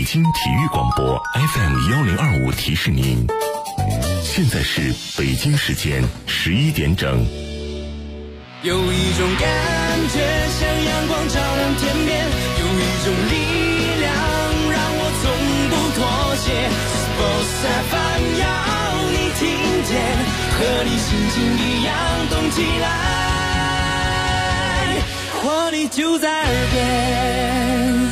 京体育广播 FM1025提示您，现在是北京时间11点整。 有一种感觉像阳光照亮天边，有一种力量让我从不妥协。Sports FM 要你听见，和你心情一样动起来，活力就在耳边。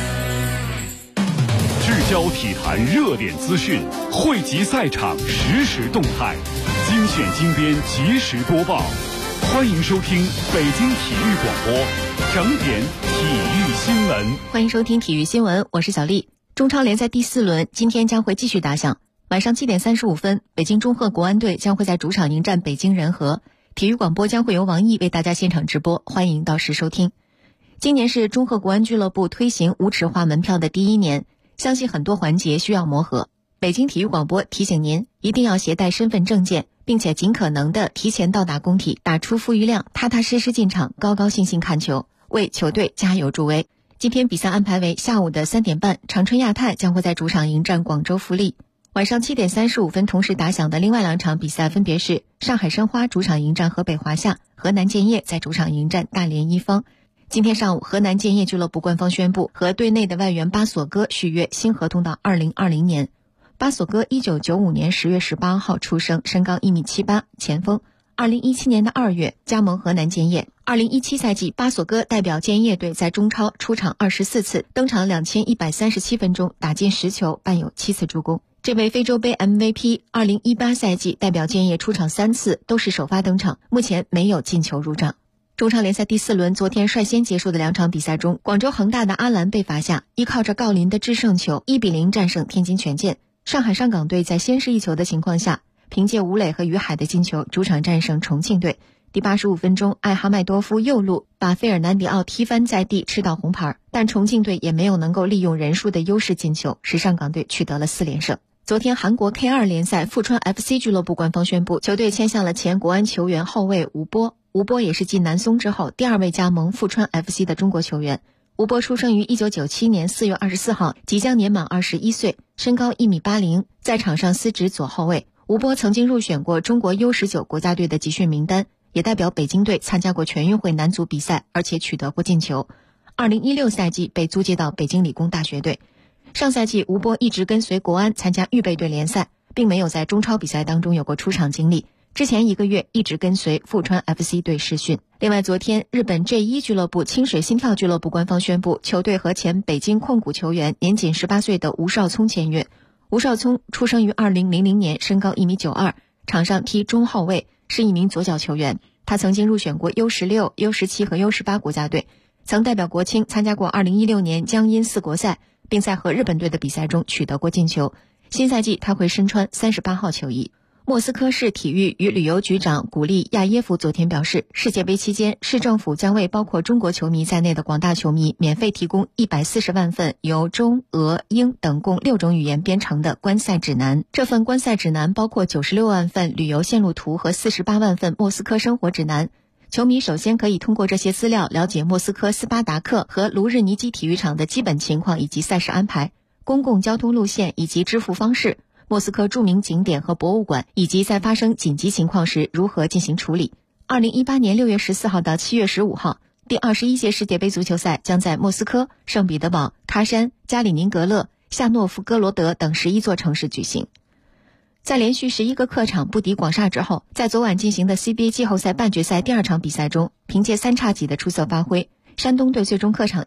聚焦体坛热点资讯，汇集赛场实时动态，精选精编及时播报。欢迎收听北京体育广播整点体育新闻。 欢迎收听体育新闻，我是小丽。中超联赛第4轮今天将会继续打响，晚上7点35分，北京中赫国安队将会在主场迎战北京人和。体育广播将会由王毅为大家现场直播，欢迎到时收听。今年是中赫国安俱乐部推行无纸化门票的第1年，相信很多环节需要磨合。北京体育广播提醒您，一定要携带身份证件，并且尽可能的提前到达工体，打出富裕量，踏踏实实进场，高高兴兴看球，为球队加油助威。今天比赛安排为下午的3点半，长春亚泰将会在主场迎战广州富力。晚上7点35分同时打响的另外2场比赛分别是上海申花主场迎战河北华夏，河南建业在主场迎战大连一方。今天上午，河南建业俱乐部官方宣布和队内的外援巴索戈续约新合同到2020年。巴索戈1995年10月18号出生，身高1.78米，前锋。2017年的2月加盟河南建业。2017赛季，巴索戈代表建业队在中超出场24次，登场2137分钟，打进10球，伴有7次助攻。这位非洲杯 MVP 2018赛季代表建业出场3次，都是首发登场，目前没有进球入账。中超联赛第4轮昨天率先结束的2场比赛中，广州恒大的阿兰被罚下，依靠着郜林的制胜球1-0战胜天津权健。上海上港队在先失1球的情况下，凭借吴磊和于海的进球主场战胜重庆队。第85分钟，艾哈迈多夫右路把费尔南迪奥踢翻在地，吃到红牌，但重庆队也没有能够利用人数的优势进球，使上港队取得了4连胜。昨天韩国 K2 联赛富川 FC 俱乐部官方宣布，球队签下了前国安球员后卫吴波。吴波也是继南松之后第2位加盟富川 FC 的中国球员。吴波出生于1997年4月24号，即将年满21岁，身高1.80米，在场上司职左后卫。吴波曾经入选过中国 U19 国家队的集训名单，也代表北京队参加过全运会男足比赛，而且取得过进球。2016赛季被租借到北京理工大学队。上赛季吴波一直跟随国安参加预备队联赛，并没有在中超比赛当中有过出场经历。之前1个月一直跟随富川 FC 队试训。另外，昨天日本 J1 俱乐部清水心跳俱乐部官方宣布，球队和前北京控股球员年仅18岁的吴少聪签约。吴少聪出生于2000年，身高1.92米，场上踢中后卫，是一名左脚球员。他曾经入选过 U16、U17 和 U18 国家队，曾代表国青参加过2016年江阴4国赛，并在和日本队的比赛中取得过进球。新赛季他会身穿38号球衣。莫斯科市体育与旅游局长古利亚耶夫昨天表示，世界杯期间，市政府将为包括中国球迷在内的广大球迷免费提供140万份由中、俄、英等共6种语言编成的观赛指南。这份观赛指南包括96万份旅游线路图和48万份莫斯科生活指南。球迷首先可以通过这些资料了解莫斯科斯巴达克和卢日尼基体育场的基本情况以及赛事安排、公共交通路线以及支付方式、莫斯科著名景点和博物馆，以及在发生紧急情况时如何进行处理。2018年6月14号到7月15号，第21届世界杯足球赛将在莫斯科、圣彼得堡、喀山、加里宁格勒、夏诺夫哥罗德等11座城市举行。在连续11个客场不敌广厦之后，在昨晚进行的 CBA 季后赛半决赛第2场比赛中，凭借3叉戟的出色发挥，山东队最终客场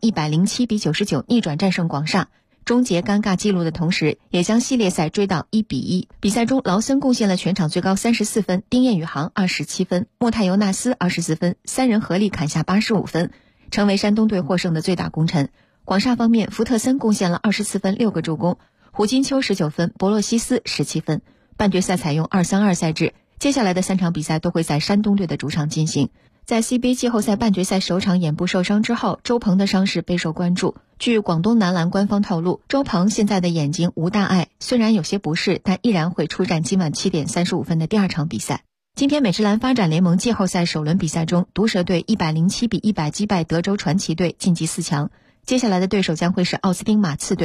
107-99逆转战胜广厦，终结尴尬纪录的同时，也将系列赛追到1-1。比赛中，劳森贡献了全场最高34分，丁彦雨航27分，莫泰尤纳斯24分，3人合力砍下85分，成为山东队获胜的最大功臣。广厦方面，福特森贡献了24分6个助攻，胡金秋19分，博洛西斯17分。半决赛采用2-3-2赛制，接下来的3场比赛都会在山东队的主场进行。在 CBA 季后赛半决赛首场眼部受伤之后，周鹏的伤势备受关注。据广东男篮官方透露，周鹏现在的眼睛无大碍，虽然有些不适，但依然会出战今晚7点35分的第2场比赛。今天美职篮发展联盟季后赛首轮比赛中，毒蛇队107-100击败德州传奇队晋级4强，接下来的对手将会是奥斯汀马刺队。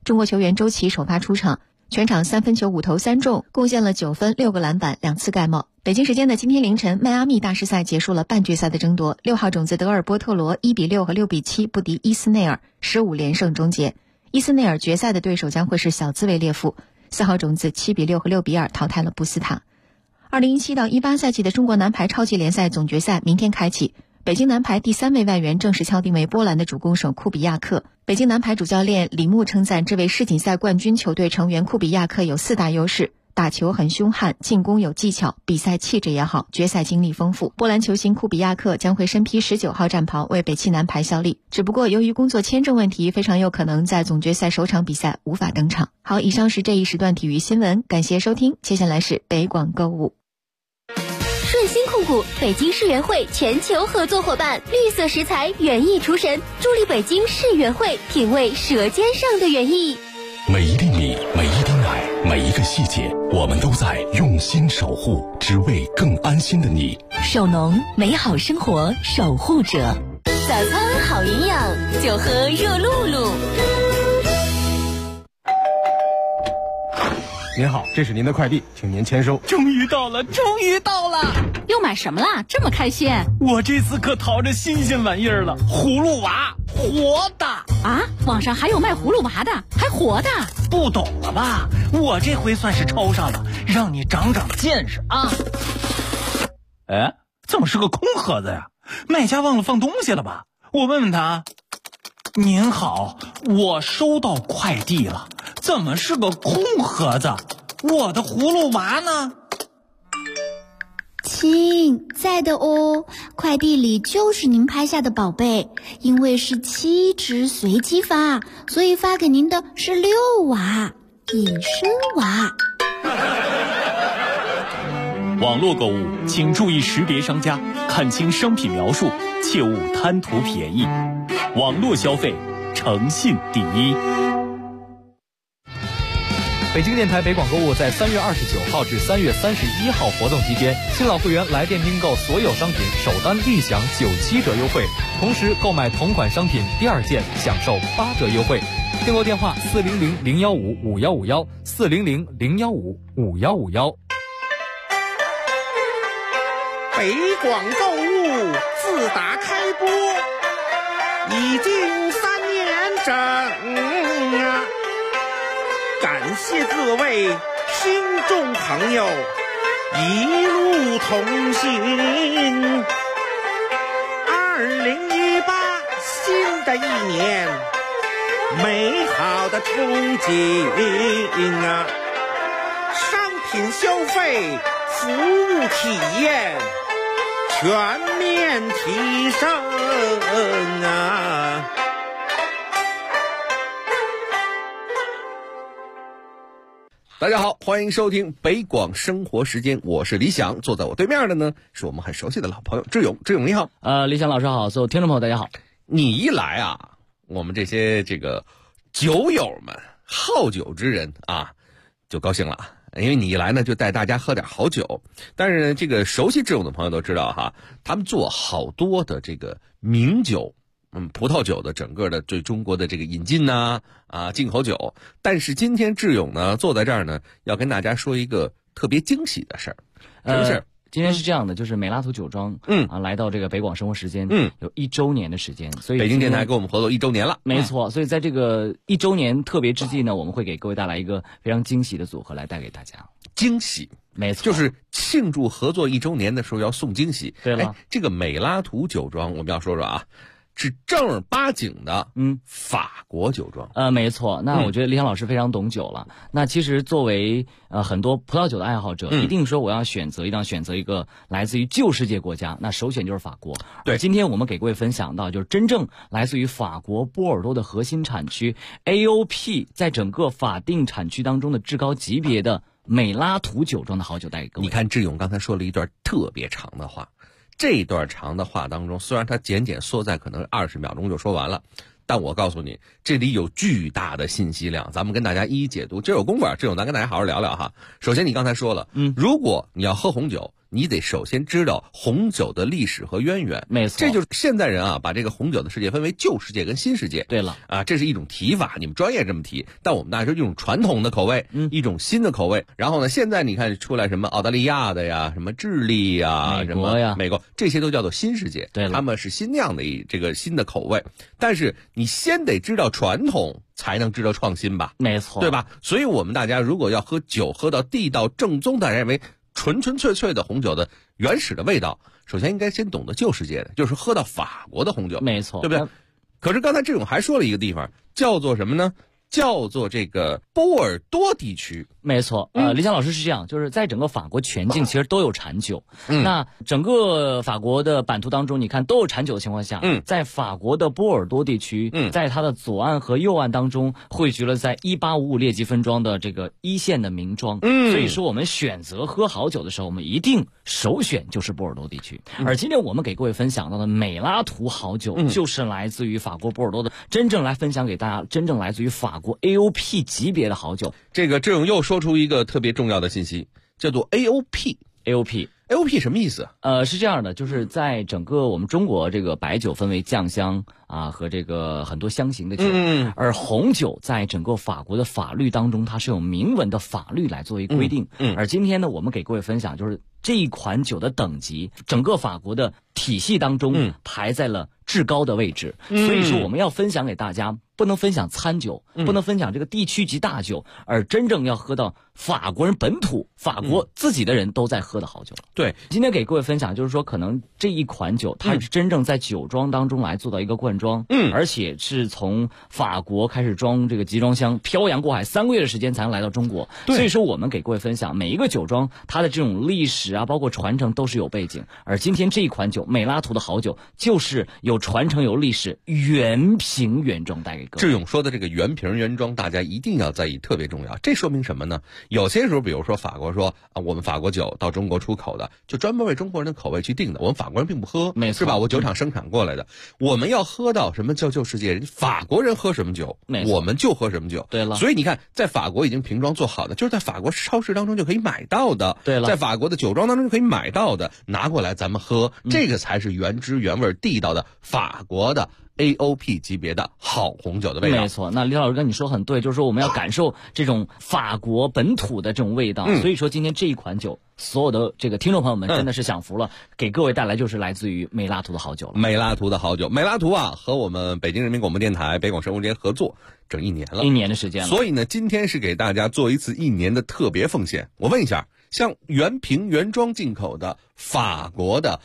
中国球员周琦首发出场，全场3分球5投3中，贡献了9分6个篮板2次盖帽。北京时间的今天凌晨，迈阿密大师赛结束了半决赛的争夺，6号种子德尔波特罗1比6和6比7不敌伊斯内尔，15连胜终结。伊斯内尔决赛的对手将会是小兹维列夫，4号种子7比6和6比2淘汰了布斯塔。2017到18赛季的中国男排超级联赛总决赛明天开启，北京男排第3位外援正式敲定为波兰的主攻手库比亚克。北京男排主教练李牧称赞这位世锦赛冠军球队成员库比亚克有4大优势：打球很凶悍，进攻有技巧，比赛气质也好，决赛经历丰富。波兰球星库比亚克将会身披19号战袍为北汽男排效力，只不过由于工作签证问题，非常有可能在总决赛首场比赛无法登场。好，以上是这一时段体育新闻，感谢收听，接下来是北广购物。 顺鑫控股北京世园会全球合作伙伴，绿色食材园艺厨神，助力北京世园会品味舌尖上的园艺。 每一粒米，每一滴奶，每一个细节，我们都在用心守护，只为更安心的你。 手农，美好生活守护者。早餐好营养，就喝热露露。 您好，这是您的快递，请您签收。 终于到了，终于到了！ 又买什么啦？这么开心？ 我这次可淘着新鲜玩意儿了，葫芦娃，活的啊！网上还有卖葫芦娃的，还活的？ 不懂了吧？我这回算是抽上了，让你长长见识啊！哎，怎么是个空盒子呀？卖家忘了放东西了吧？我问问他。您好，我收到快递了，怎么是个空盒子？我的葫芦娃呢？ 亲，在的哦，快递里就是您拍下的宝贝，因为是7只随机发，所以发给您的是6娃，隐身娃。 网络购物请注意识别商家，看清商品描述，切勿贪图便宜。网络消费，诚信第一。 北京电台北广购物在3月29号至3月31号活动期间，新老会员来电订购所有商品首单立享97折优惠，同时购买同款商品第2件享受8折优惠。订购电话400-015-5151 400-015-5151。 北广购物自打开播已经3年整啊，感谢各位听众朋友一路同行。2018新的一年，美好的憧憬啊，商品消费，服务体验全面提升啊！ 大家好，欢迎收听北广生活时间，我是李想，坐在我对面的呢是我们很熟悉的老朋友志勇。志勇你好。 李想老师好，所有听众朋友大家好。 你一来啊，我们这些酒友们、好酒之人啊，就高兴了。因为你一来呢，就带大家喝点好酒。但是呢，熟悉志勇的朋友都知道哈，他们做好多的名酒，葡萄酒的整个的对中国的引进进口酒。但是今天志勇呢，坐在这儿呢，要跟大家说一个特别惊喜的事儿。什么事儿？ 今天是这样的，就是美拉图酒庄，来到这个北广生活时间，有1周年的时间，所以北京电台跟我们合作1周年了， 没错。所以在这个1周年特别之际呢，我们会给各位带来一个非常惊喜的组合来带给大家。 惊喜， 没错， 就是庆祝合作1周年的时候要送惊喜。 对了， 这个美拉图酒庄我们要说说啊，是正儿八经的法国酒庄。 没错。那我觉得李想老师非常懂酒了。那其实作为很多葡萄酒的爱好者，一定说我要选择一个来自于旧世界国家，那首选就是法国。 对， 今天我们给各位分享到，就是真正来自于法国波尔多的核心产区 AOP 在整个法定产区当中的至高级别的美拉图酒庄的好酒带给各位。 你看志勇刚才说了一段特别长的话。这段长的话当中，虽然它简简缩在可能20秒钟就说完了，但我告诉你，这里有巨大的信息量，咱们跟大家一一解读。这有功夫，这种咱跟大家好好聊聊哈。首先你刚才说了，如果你要喝红酒， 你得首先知道红酒的历史和渊源。 没错， 这就是现代人啊，把这个红酒的世界分为旧世界跟新世界。 对了啊，这是一种提法，你们专业这么提，但我们那是一种传统的口味，一种新的口味。然后呢，现在你看出来什么澳大利亚的呀，什么智利呀， 美国呀， 美国，这些都叫做新世界。 对了， 他们是新酿的这个新的口味，但是你先得知道传统，才能知道创新吧？ 没错， 对吧？所以我们大家如果要喝酒，喝到地道正宗的，认为纯纯粹粹的红酒的原始的味道，首先应该先懂得旧世界的，就是喝到法国的红酒， 没错， 对不对？可是刚才志勇还说了一个地方，叫做什么呢？叫做这个波尔多地区。 没错，李想老师是这样，就是在整个法国全境其实都有产酒。那整个法国的版图当中，你看都有产酒的情况下，在法国的波尔多地区，在它的左岸和右岸当中汇聚了在1855列级分庄的这个一线的名庄。所以说我们选择喝好酒的时候，我们一定首选就是波尔多地区。而今天我们给各位分享到的美拉图好酒，就是来自于法国波尔多的，真正来分享给大家，真正来自于法国 AOP 级别的好酒。 这个志勇又说出一个特别重要的信息，叫做 AOP。AOP 什么意思？ 是这样的，就是在整个我们中国这个白酒分为酱香啊和这个很多香型的酒，而红酒在整个法国的法律当中，它是有明文的法律来作为规定。而今天呢，我们给各位分享就是这一款酒的等级，整个法国的体系当中排在了至高的位置。所以说我们要分享给大家，不能分享餐酒，不能分享这个地区级大酒，而真正要喝到法国人本土、法国自己的人都在喝的好酒。 对， 今天给各位分享就是说，可能这一款酒它是真正在酒庄当中来做到一个灌装，而且是从法国开始装这个集装箱，漂洋过海3个月的时间才能来到中国。所以说我们给各位分享每一个酒庄它的这种历史啊，包括传承都是有背景。而今天这一款酒美拉图的好酒，就是有传承有历史，原瓶原装带给各位。 志勇说的这个原瓶原装，大家一定要在意，特别重要。这说明什么呢？有些时候比如说法国说啊，我们法国酒到中国出口的，就专门为中国人的口味去定的，我们法国人并不喝， 没错， 是吧？我酒厂生产过来的，我们要喝到什么叫旧世界，法国人喝什么酒，我们就喝什么酒。 对了， 所以你看，在法国已经瓶装做好的，就是在法国超市当中就可以买到的。 对了， 在法国的酒庄当中就可以买到的，拿过来咱们喝，这个才是原汁原味地道的法国的AOP 级别的好红酒的味道。 没错，那李老师跟你说很对，就是说我们要感受这种法国本土的这种味道。所以说今天这一款酒，所有的这个听众朋友们真的是享福了，给各位带来就是来自于美拉图的好酒了。 美拉图的好酒，美拉图啊，和我们北京人民广播电台北广生活节合作整1年了 ，1年的时间了。 所以呢，今天是给大家做一次1年的特别奉献。我问一下，像原瓶原装进口的法国的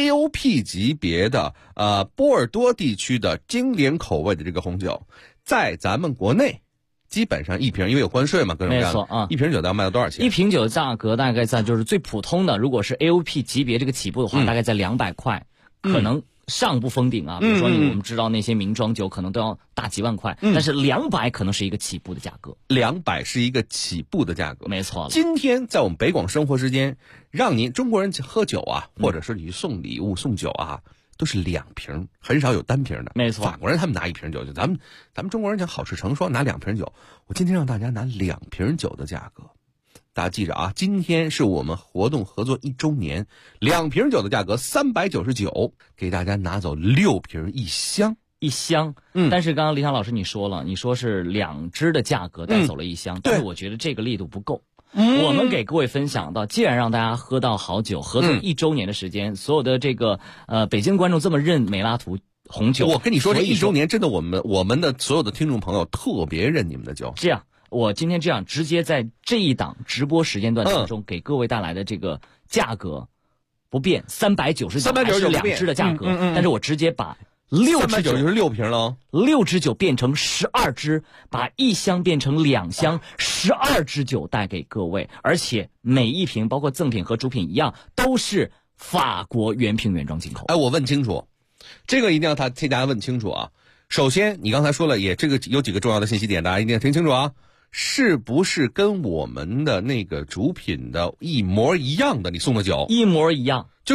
AOP 级别的波尔多地区的经典口味的这个红酒，在咱们国内基本上一瓶，因为有关税嘛，各种各样的， 没错啊， 一瓶酒要卖到多少钱？ 一瓶酒价格大概在就是最普通的，如果是 AOP 级别这个起步的话，大概在200块，可能上不封顶啊。比如说我们知道那些名庄酒可能都要大几万块，但是200可能是一个起步的价格 ，200是一个起步的价格， 没错。 今天在我们北广生活时间，让您中国人喝酒啊，或者是你送礼物送酒啊，都是2瓶，很少有单瓶的。 没错， 法国人他们拿1瓶酒，就咱们中国人讲好事成双，拿2瓶酒。我今天让大家拿2瓶酒的价格，大家记着啊，今天是我们活动合作1周年，2瓶酒的价格399，给大家拿走6瓶1箱。 1箱，但是刚刚李想老师你说了，你说是2支的价格带走了1箱，但是我觉得这个力度不够。我们给各位分享到，既然让大家喝到好酒，合作1周年的时间，所有的这个北京观众这么认美拉图红酒， 我跟你说，这1周年真的我们的所有的听众朋友特别认你们的酒。 这样，我今天这样直接在这一档直播时间段当中，给各位带来的这个价格不变，399还是2支的价格，但是我直接把6支酒就是6瓶了 ，6支酒变成12支，把1箱变成2箱，12支酒带给各位，而且每一瓶包括赠品和主品一样，都是法国原瓶原装进口。 哎，我问清楚，这个一定要替大家问清楚啊。首先，你刚才说了，这个有几个重要的信息点，大家一定要听清楚啊。是不是跟我们的那个主品的一模一样的？你送的酒一模一样， 就是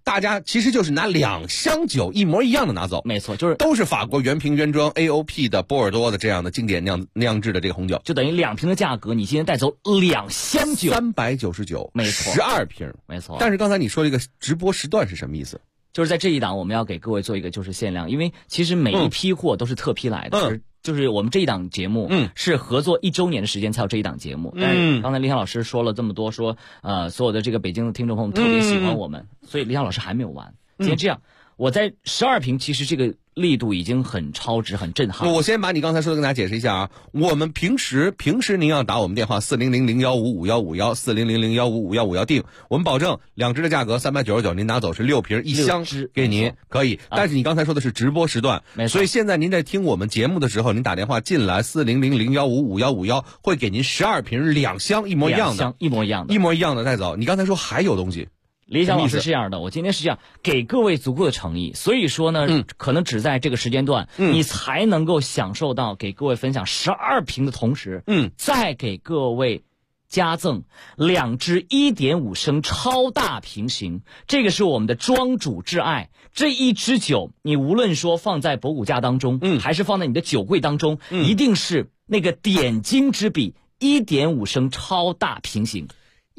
大家其实就是拿2箱酒一模一样的拿走。 没错，就是都是法国原瓶原装 AOP 的波尔多的这样的经典酿制的这个红酒， 就等于2瓶的价格，你今天带走2箱酒 ，399， 没错 ，12瓶， 没错。 但是刚才你说这个直播时段是什么意思？ 就是在这一档我们要给各位做一个就是限量，因为其实每一批货都是特批来的，就是我们这一档节目是合作1周年的时间才有这一档节目。但是刚才李想老师说了这么多，说所有的这个北京的听众朋友们特别喜欢我们，所以李想老师还没有完。今天这样，我在12瓶，其实这个力度已经很超值、很震撼。 我先把你刚才说的跟大家解释一下啊。我们平时您要打我们电话400-015-5151，400-015-5151订，我们保证2支的价格399，您拿走是6瓶1箱给您，可以。但是你刚才说的是直播时段，所以现在您在听我们节目的时候，您打电话进来400-015-5151，会给您12瓶2箱一模一样的， 一模一样的带走。你刚才说还有东西。 李想老师是这样的，我今天是这样给各位足够的诚意，所以说呢，可能只在这个时间段，你才能够享受到给各位分享12瓶的同时，再给各位加赠2支1.5升超大瓶型，这个是我们的庄主挚爱。这一支酒，你无论说放在博古架当中，还是放在你的酒柜当中，一定是那个点睛之笔，1.5升超大瓶型。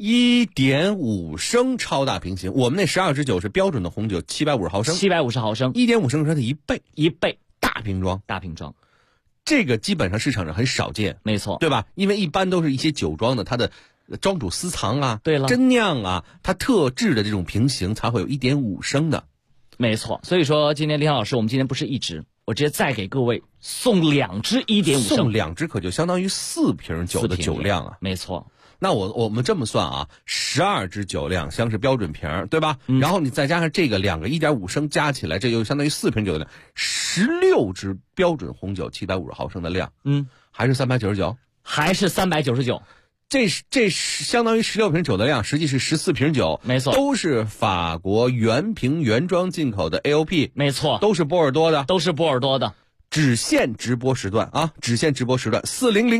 1.5升超大瓶型，我们那12支酒是标准的红酒，750毫升 ，750毫升 ，1.5升是它的1倍，大瓶装，这个基本上市场上很少见， 没错， 对吧？因为一般都是一些酒庄的它的庄主私藏啊， 对了， 真酿啊，它特制的这种瓶型才会有1.5升的， 没错。所以说今天李想老师，我们今天不是1支，我直接再给各位送2支1.5升， 送2支可就相当于4瓶酒的酒量啊， 没错。 那我们这么算啊，12支酒2箱是标准瓶，对吧？然后你再加上这个2个1.5升加起来，这就相当于4瓶酒的量，16支标准红酒750毫升的量，还是399， 还是399。 这相当于16瓶酒的量，实际是14瓶酒， 没错， 都是法国原瓶原装进口的 AOP， 没错， 都是波尔多的，只限直播时段啊！只限直播时段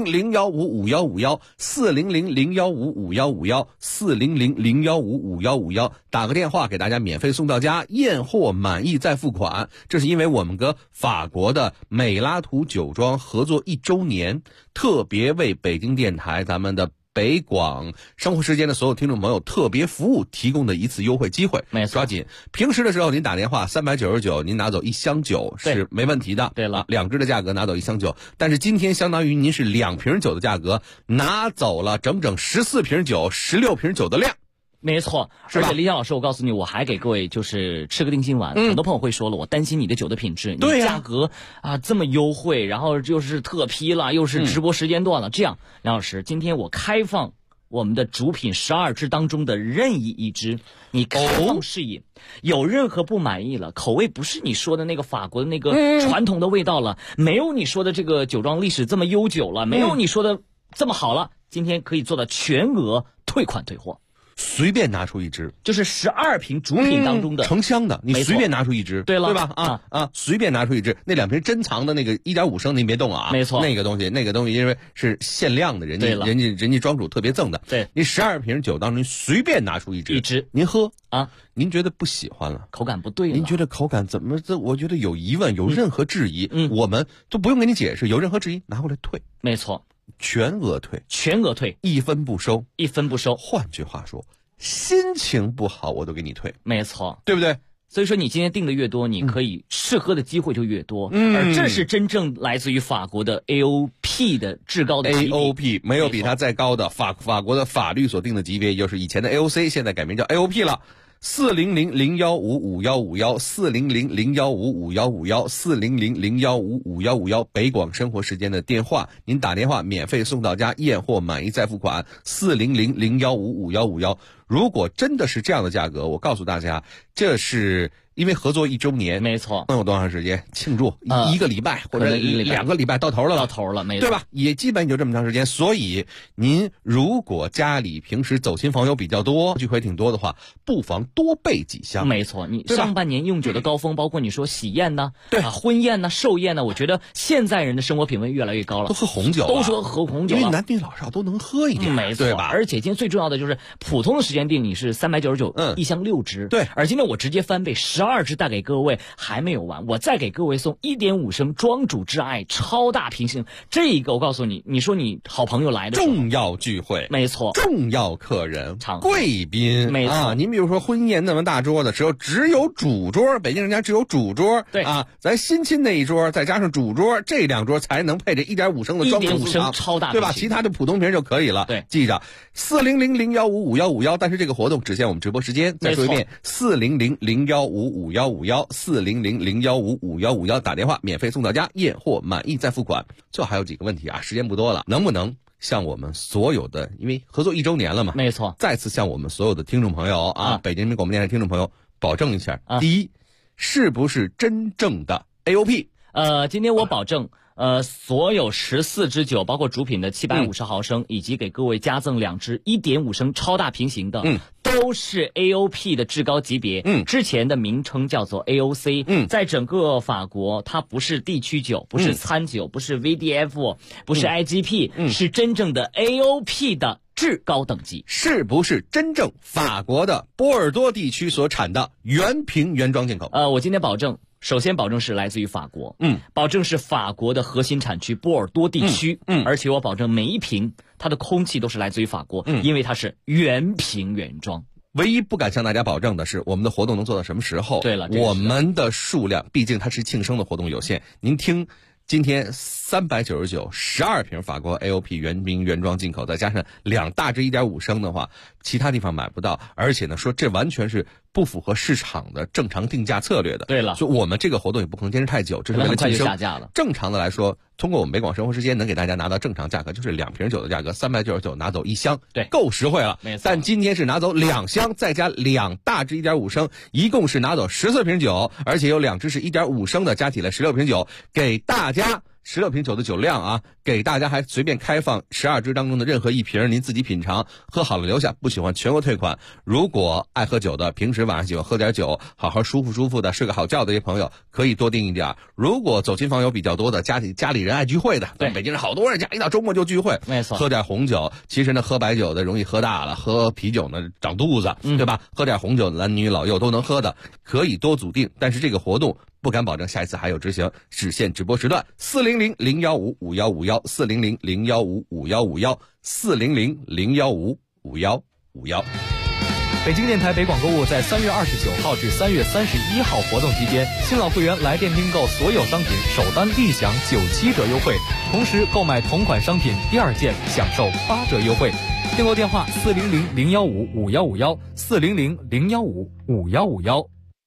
，400-015-5151，400-015-5151，400-015-5151，打个电话给大家免费送到家，验货满意再付款。这是因为我们跟法国的美拉图酒庄合作1周年，特别为北京电台咱们的北广生活时间的所有听众朋友特别服务提供的一次优惠机会， 没错， 抓紧！平时的时候您打电话399，您拿走1箱酒是没问题的。 对了 ，2支的价格拿走1箱酒，但是今天相当于您是2瓶酒的价格拿走了整整14瓶酒，16瓶酒的量。 没错，而且李想老师，我告诉你，我还给各位就是吃个定心丸。很多朋友会说了，我担心你的酒的品质， 对你价格这么优惠，然后又是特批了，又是直播时间段了，这样，梁老师，今天我开放我们的主品12支当中的任意1支，你开放试饮，有任何不满意了，口味不是你说的那个法国的那个传统的味道了，没有你说的这个酒庄历史这么悠久了，没有你说的这么好了，今天可以做到全额退款退货。 随便拿出1支， 就是12瓶主品当中的成箱的，你随便拿出1支， 对了， 对吧？随便拿出1支，那2瓶珍藏的那个1.5升您别动啊， 没错， 那个东西因为是限量的，人家庄主特别赠的， 对， 你12瓶酒当中随便拿出1支，您喝啊，您觉得不喜欢了， 口感不对了， 您觉得口感怎么我觉得有疑问，有任何质疑，我们都不用给你解释，有任何质疑拿过来退， 没错。 全额退 ，1分不收。 换句话说，心情不好我都给你退， 没错， 对不对？ 所以说你今天订的越多，你可以试喝的机会就越多，而这是真正来自于法国的 AOP 的至高的级别 AOP 没有比它再高的，法国的法律所定的级别，也就是以前的 AOC， 现在改名叫 AOP 了。400-015-5151，400-015-5151，400-015-5151，北广生活时间的电话，您打电话免费送到家，验货满意再付款。400-015-5151，如果真的是这样的价格，我告诉大家，这是因为合作1周年， 没错， 能有多长时间庆祝？1个礼拜或者2个礼拜到头了， 没错， 对吧？也基本就这么长时间。所以您如果家里平时走亲访友比较多，聚会挺多的话，不妨多备几箱。 没错，你上半年用酒的高峰，包括你说喜宴呢，对啊，婚宴呢，寿宴呢，我觉得现在人的生活品味越来越高了， 都喝红酒， 都说喝红酒了， 因为男女老少都能喝一点， 没错， 对吧？ 而且今天最重要的就是普通的时间定你是399，一箱6支， 对。 而今天我直接翻倍12支带给各位，还没有完，我再给各位送1.5升庄主之爱超大瓶型，这个我告诉你，你说你好朋友来的重要聚会， 没错， 重要客人，贵宾， 没错啊。您比如说婚宴那么大桌的时候，只有主桌，北京人家只有主桌， 对啊，咱新亲那一桌再加上主桌，这2桌才能配这1.5升的庄主 1.5升超大， 对吧？其他的普通瓶就可以了。 对， 记着400-015-5151，但是这个活动只限我们直播时间。再说一遍，400-015-5151，400-015-5151，打电话免费送到家，验货满意再付款。最后还有几个问题啊，时间不多了，能不能向我们所有的，因为合作1周年了嘛， 没错， 再次向我们所有的听众朋友北京人民广播电台听众朋友保证一下，第一，是不是真正的 AOP？ 今天我保证。所有14支酒，包括主品的750毫升，以及给各位加赠2支1.5升超大瓶型的，都是 AOP 的至高级别。之前的名称叫做 AOC。在整个法国，它不是地区酒，不是餐酒，不是 VDF，不是 IGP，是真正的 AOP 的至高等级。 是不是真正法国的波尔多地区所产的原瓶原装进口？ 我今天保证。首先保证是来自于法国，保证是法国的核心产区波尔多地区，而且我保证每一瓶它的空气都是来自于法国，因为它是原瓶原装。 唯一不敢向大家保证的是，我们的活动能做到什么时候？ 对了， 我们的数量毕竟它是庆生的活动有限，您听。今天399 12瓶法国 AOP 原瓶原装进口，再加上2大支1.5升的话，其他地方买不到，而且呢说这完全是不符合市场的正常定价策略的。 对了， 所以我们这个活动也不可能坚持太久，这是为了庆生。 下架了。 正常的来说，通过我们北广生活时间能给大家拿到正常价格，就是2瓶酒的价格，399拿走1箱， 对， 够实惠了。 没错。 但今天是拿走2箱，再加2大支1.5升，一共是拿走14瓶酒，而且有2支是1.5升的，加起来16瓶酒，给大家。16瓶酒的酒量啊，给大家还随便开放12支当中的任何一瓶，您自己品尝，喝好了留下，不喜欢全额退款。如果爱喝酒的，平时晚上喜欢喝点酒，好好舒服的睡个好觉的这些朋友，可以多订一点。如果走亲访友比较多的，家里人爱聚会的，对，北京人好多人家一到周末就聚会， 没错， 喝点红酒。其实呢，喝白酒的容易喝大了，喝啤酒呢长肚子，对吧？喝点红酒，男女老幼都能喝的，可以多组订。但是这个活动不敢保证下一次还有执行，只限直播时段400-015-5151，400-015-5151，400-015-5151。 北京电台北广购物在3月29号至3月31号活动期间，新老会员来电订购所有商品首单立享97折优惠，同时购买同款商品第2件享受8折优惠。订购电话400-015-5151，400-015-5151。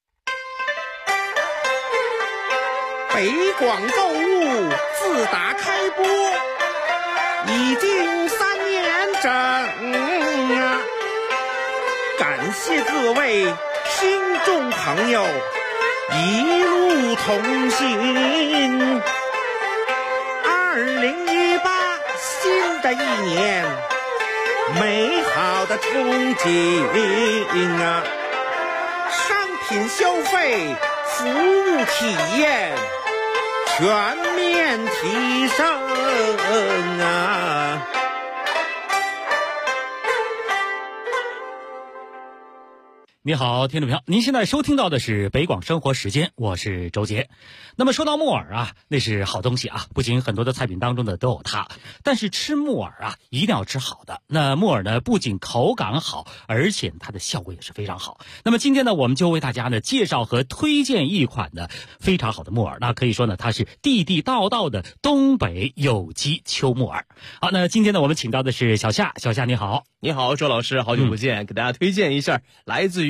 北广购物自打开播已经3年整啊，感谢各位听众朋友一路同行。2018新的一年，美好的憧憬啊，商品消费，服务体验全面提升啊！ 你好，听众朋友，您现在收听到的是北广生活时间，我是周杰。那么说到木耳啊，那是好东西啊，不仅很多的菜品当中的都有它，但是吃木耳啊，一定要吃好的。那木耳呢，不仅口感好，而且它的效果也是非常好。那么今天呢，我们就为大家呢介绍和推荐一款的非常好的木耳，那可以说呢，它是地地道道的东北有机秋木耳。好，那今天呢，我们请到的是小夏，小夏你好。 你好，周老师，好久不见，给大家推荐一下来自于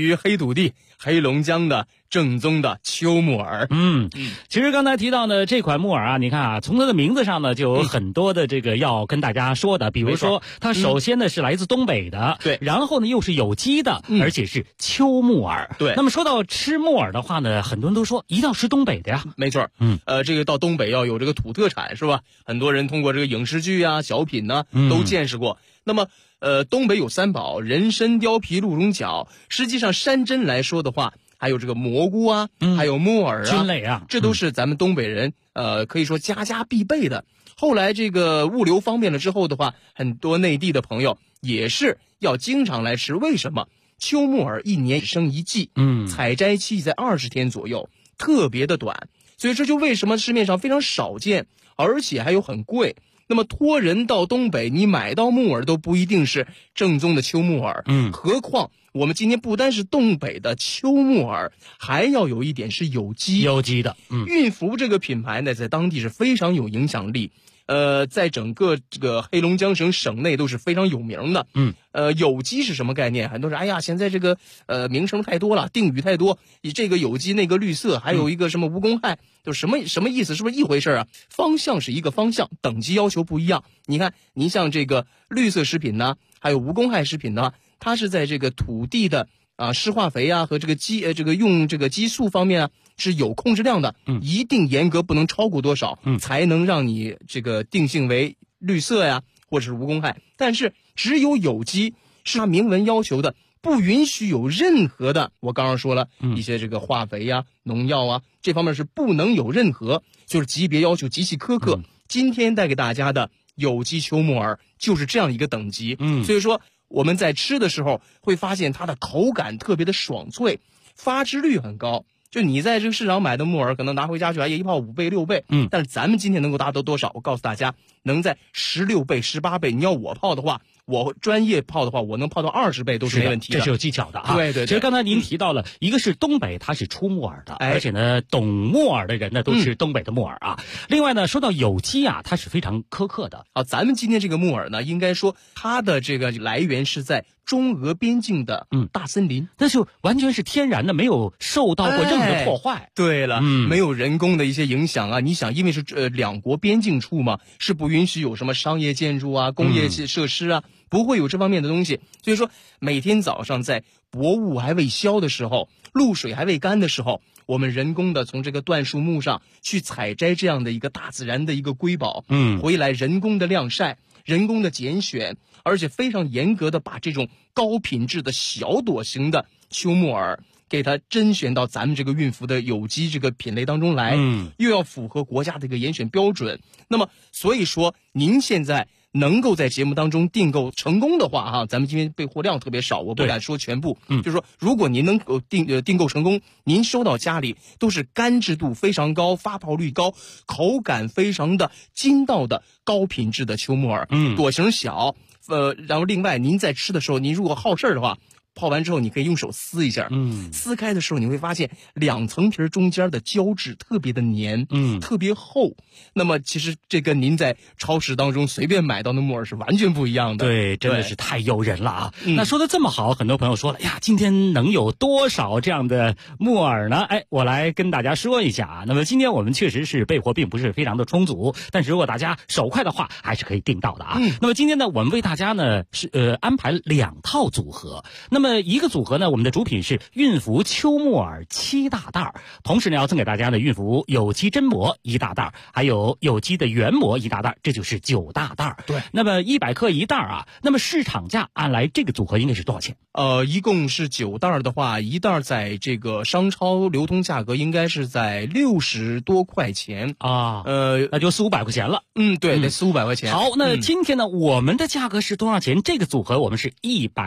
于黑土地黑龙江的正宗的秋木耳。 其实刚才提到的这款木耳啊，你看啊，从它的名字上呢就有很多的这个要跟大家说的，比如说它首先呢是来自东北的， 对， 然后呢又是有机的，而且是秋木耳。 对， 那么说到吃木耳的话呢，很多人都说一定要吃东北的呀。 没错，这个到东北要有这个土特产是吧？很多人通过这个影视剧啊、小品呢都见识过。那么东北有三宝：人参、貂皮、鹿茸角。实际上山珍来说的话，还有这个蘑菇啊，还有木耳啊， 菌类啊， 这都是咱们东北人可以说家家必备的。后来这个物流方便了之后的话，很多内地的朋友也是要经常来吃。为什么？秋木耳一年只生一季，采摘期在20天左右，特别的短，所以这就为什么市面上非常少见，而且还有很贵。那么托人到东北，你买到木耳都不一定是正宗的秋木耳，何况我们今天不单是东北的秋木耳，还要有一点是有机的。 韵福这个品牌呢，在当地是非常有影响力，在整个这个黑龙江省内都是非常有名的。有机是什么概念？很多人哎呀，现在这个名声太多了，定语太多，你这个有机那个绿色，还有一个什么无公害，就什么意思？是不是一回事啊？方向是一个方向，等级要求不一样。你看，您像这个绿色食品呢，还有无公害食品呢，它是在这个土地的施化肥啊和这个用这个激素方面啊是有控制量的，一定严格，不能超过多少，才能让你这个定性为绿色呀，或者是无公害。但是只有有机是它明文要求的，不允许有任何的，我刚刚说了一些这个化肥呀、农药啊，这方面是不能有任何，就是级别要求极其苛刻。今天带给大家的有机秋木耳就是这样一个等级，所以说我们在吃的时候会发现它的口感特别的爽脆，发汁率很高。就你在这个市场买的木耳，可能拿回家去一泡5倍6倍，但是咱们今天能够达到多少？我告诉大家，能在16倍18倍。你要我泡的话，我专业泡的话，我能泡到20倍都是没问题的。 这是有技巧的啊。 对对对。 其实刚才您提到了，一个是东北，它是出木耳的，而且呢，懂木耳的人呢都是东北的木耳啊。另外呢，说到有机啊，它是非常苛刻的。 咱们今天这个木耳呢，应该说它的这个来源是在中俄边境的大森林， 那就完全是天然的，没有受到过任何的破坏。 对了，没有人工的一些影响啊。你想，因为是两国边境处嘛，是不允许有什么商业建筑啊、工业设施啊，不会有这方面的东西。所以说，每天早上在薄雾还未消的时候，露水还未干的时候，我们人工的从这个椴树木上去采摘这样的一个大自然的一个瑰宝，回来人工的晾晒，人工的拣选，而且非常严格的把这种高品质的小朵型的秋木耳给它甄选到咱们这个韵福的有机这个品类当中来，又要符合国家的一个严选标准。那么所以说，您现在能够在节目当中订购成功的话咱们今天备货量特别少，我不敢说全部，就是说如果您能够订购成功，您收到家里都是干制度非常高、发泡率高、口感非常的筋道的高品质的秋木耳，朵型小，然后另外您在吃的时候，您如果好事的话，泡完之后你可以用手撕一下，撕开的时候你会发现2层皮中间的胶质特别的黏，特别厚。那么其实这跟您在超市当中随便买到的木耳是完全不一样的。 对，真的是太诱人了啊！那说的这么好，很多朋友说了呀，今天能有多少这样的木耳呢？我来跟大家说一下啊。那么今天我们确实是备货并不是非常的充足，但是如果大家手快的话，还是可以订到的啊。那么今天呢，我们为大家呢是安排2套组合。那么一个组合呢，我们的主品是韵福秋木耳7大袋，同时呢要赠给大家的韵福有机真膜1大袋，还有有机的原膜1大袋，这就是9大袋。 对， 那么100克1袋啊，那么市场价按来这个组合应该是多少钱？ 一共是9袋的话，一袋在这个商超流通价格应该是在60多块钱啊，那就400-500块钱了。 对，得400-500块钱。 好，那今天呢，我们的价格是多少钱？这个组合我们是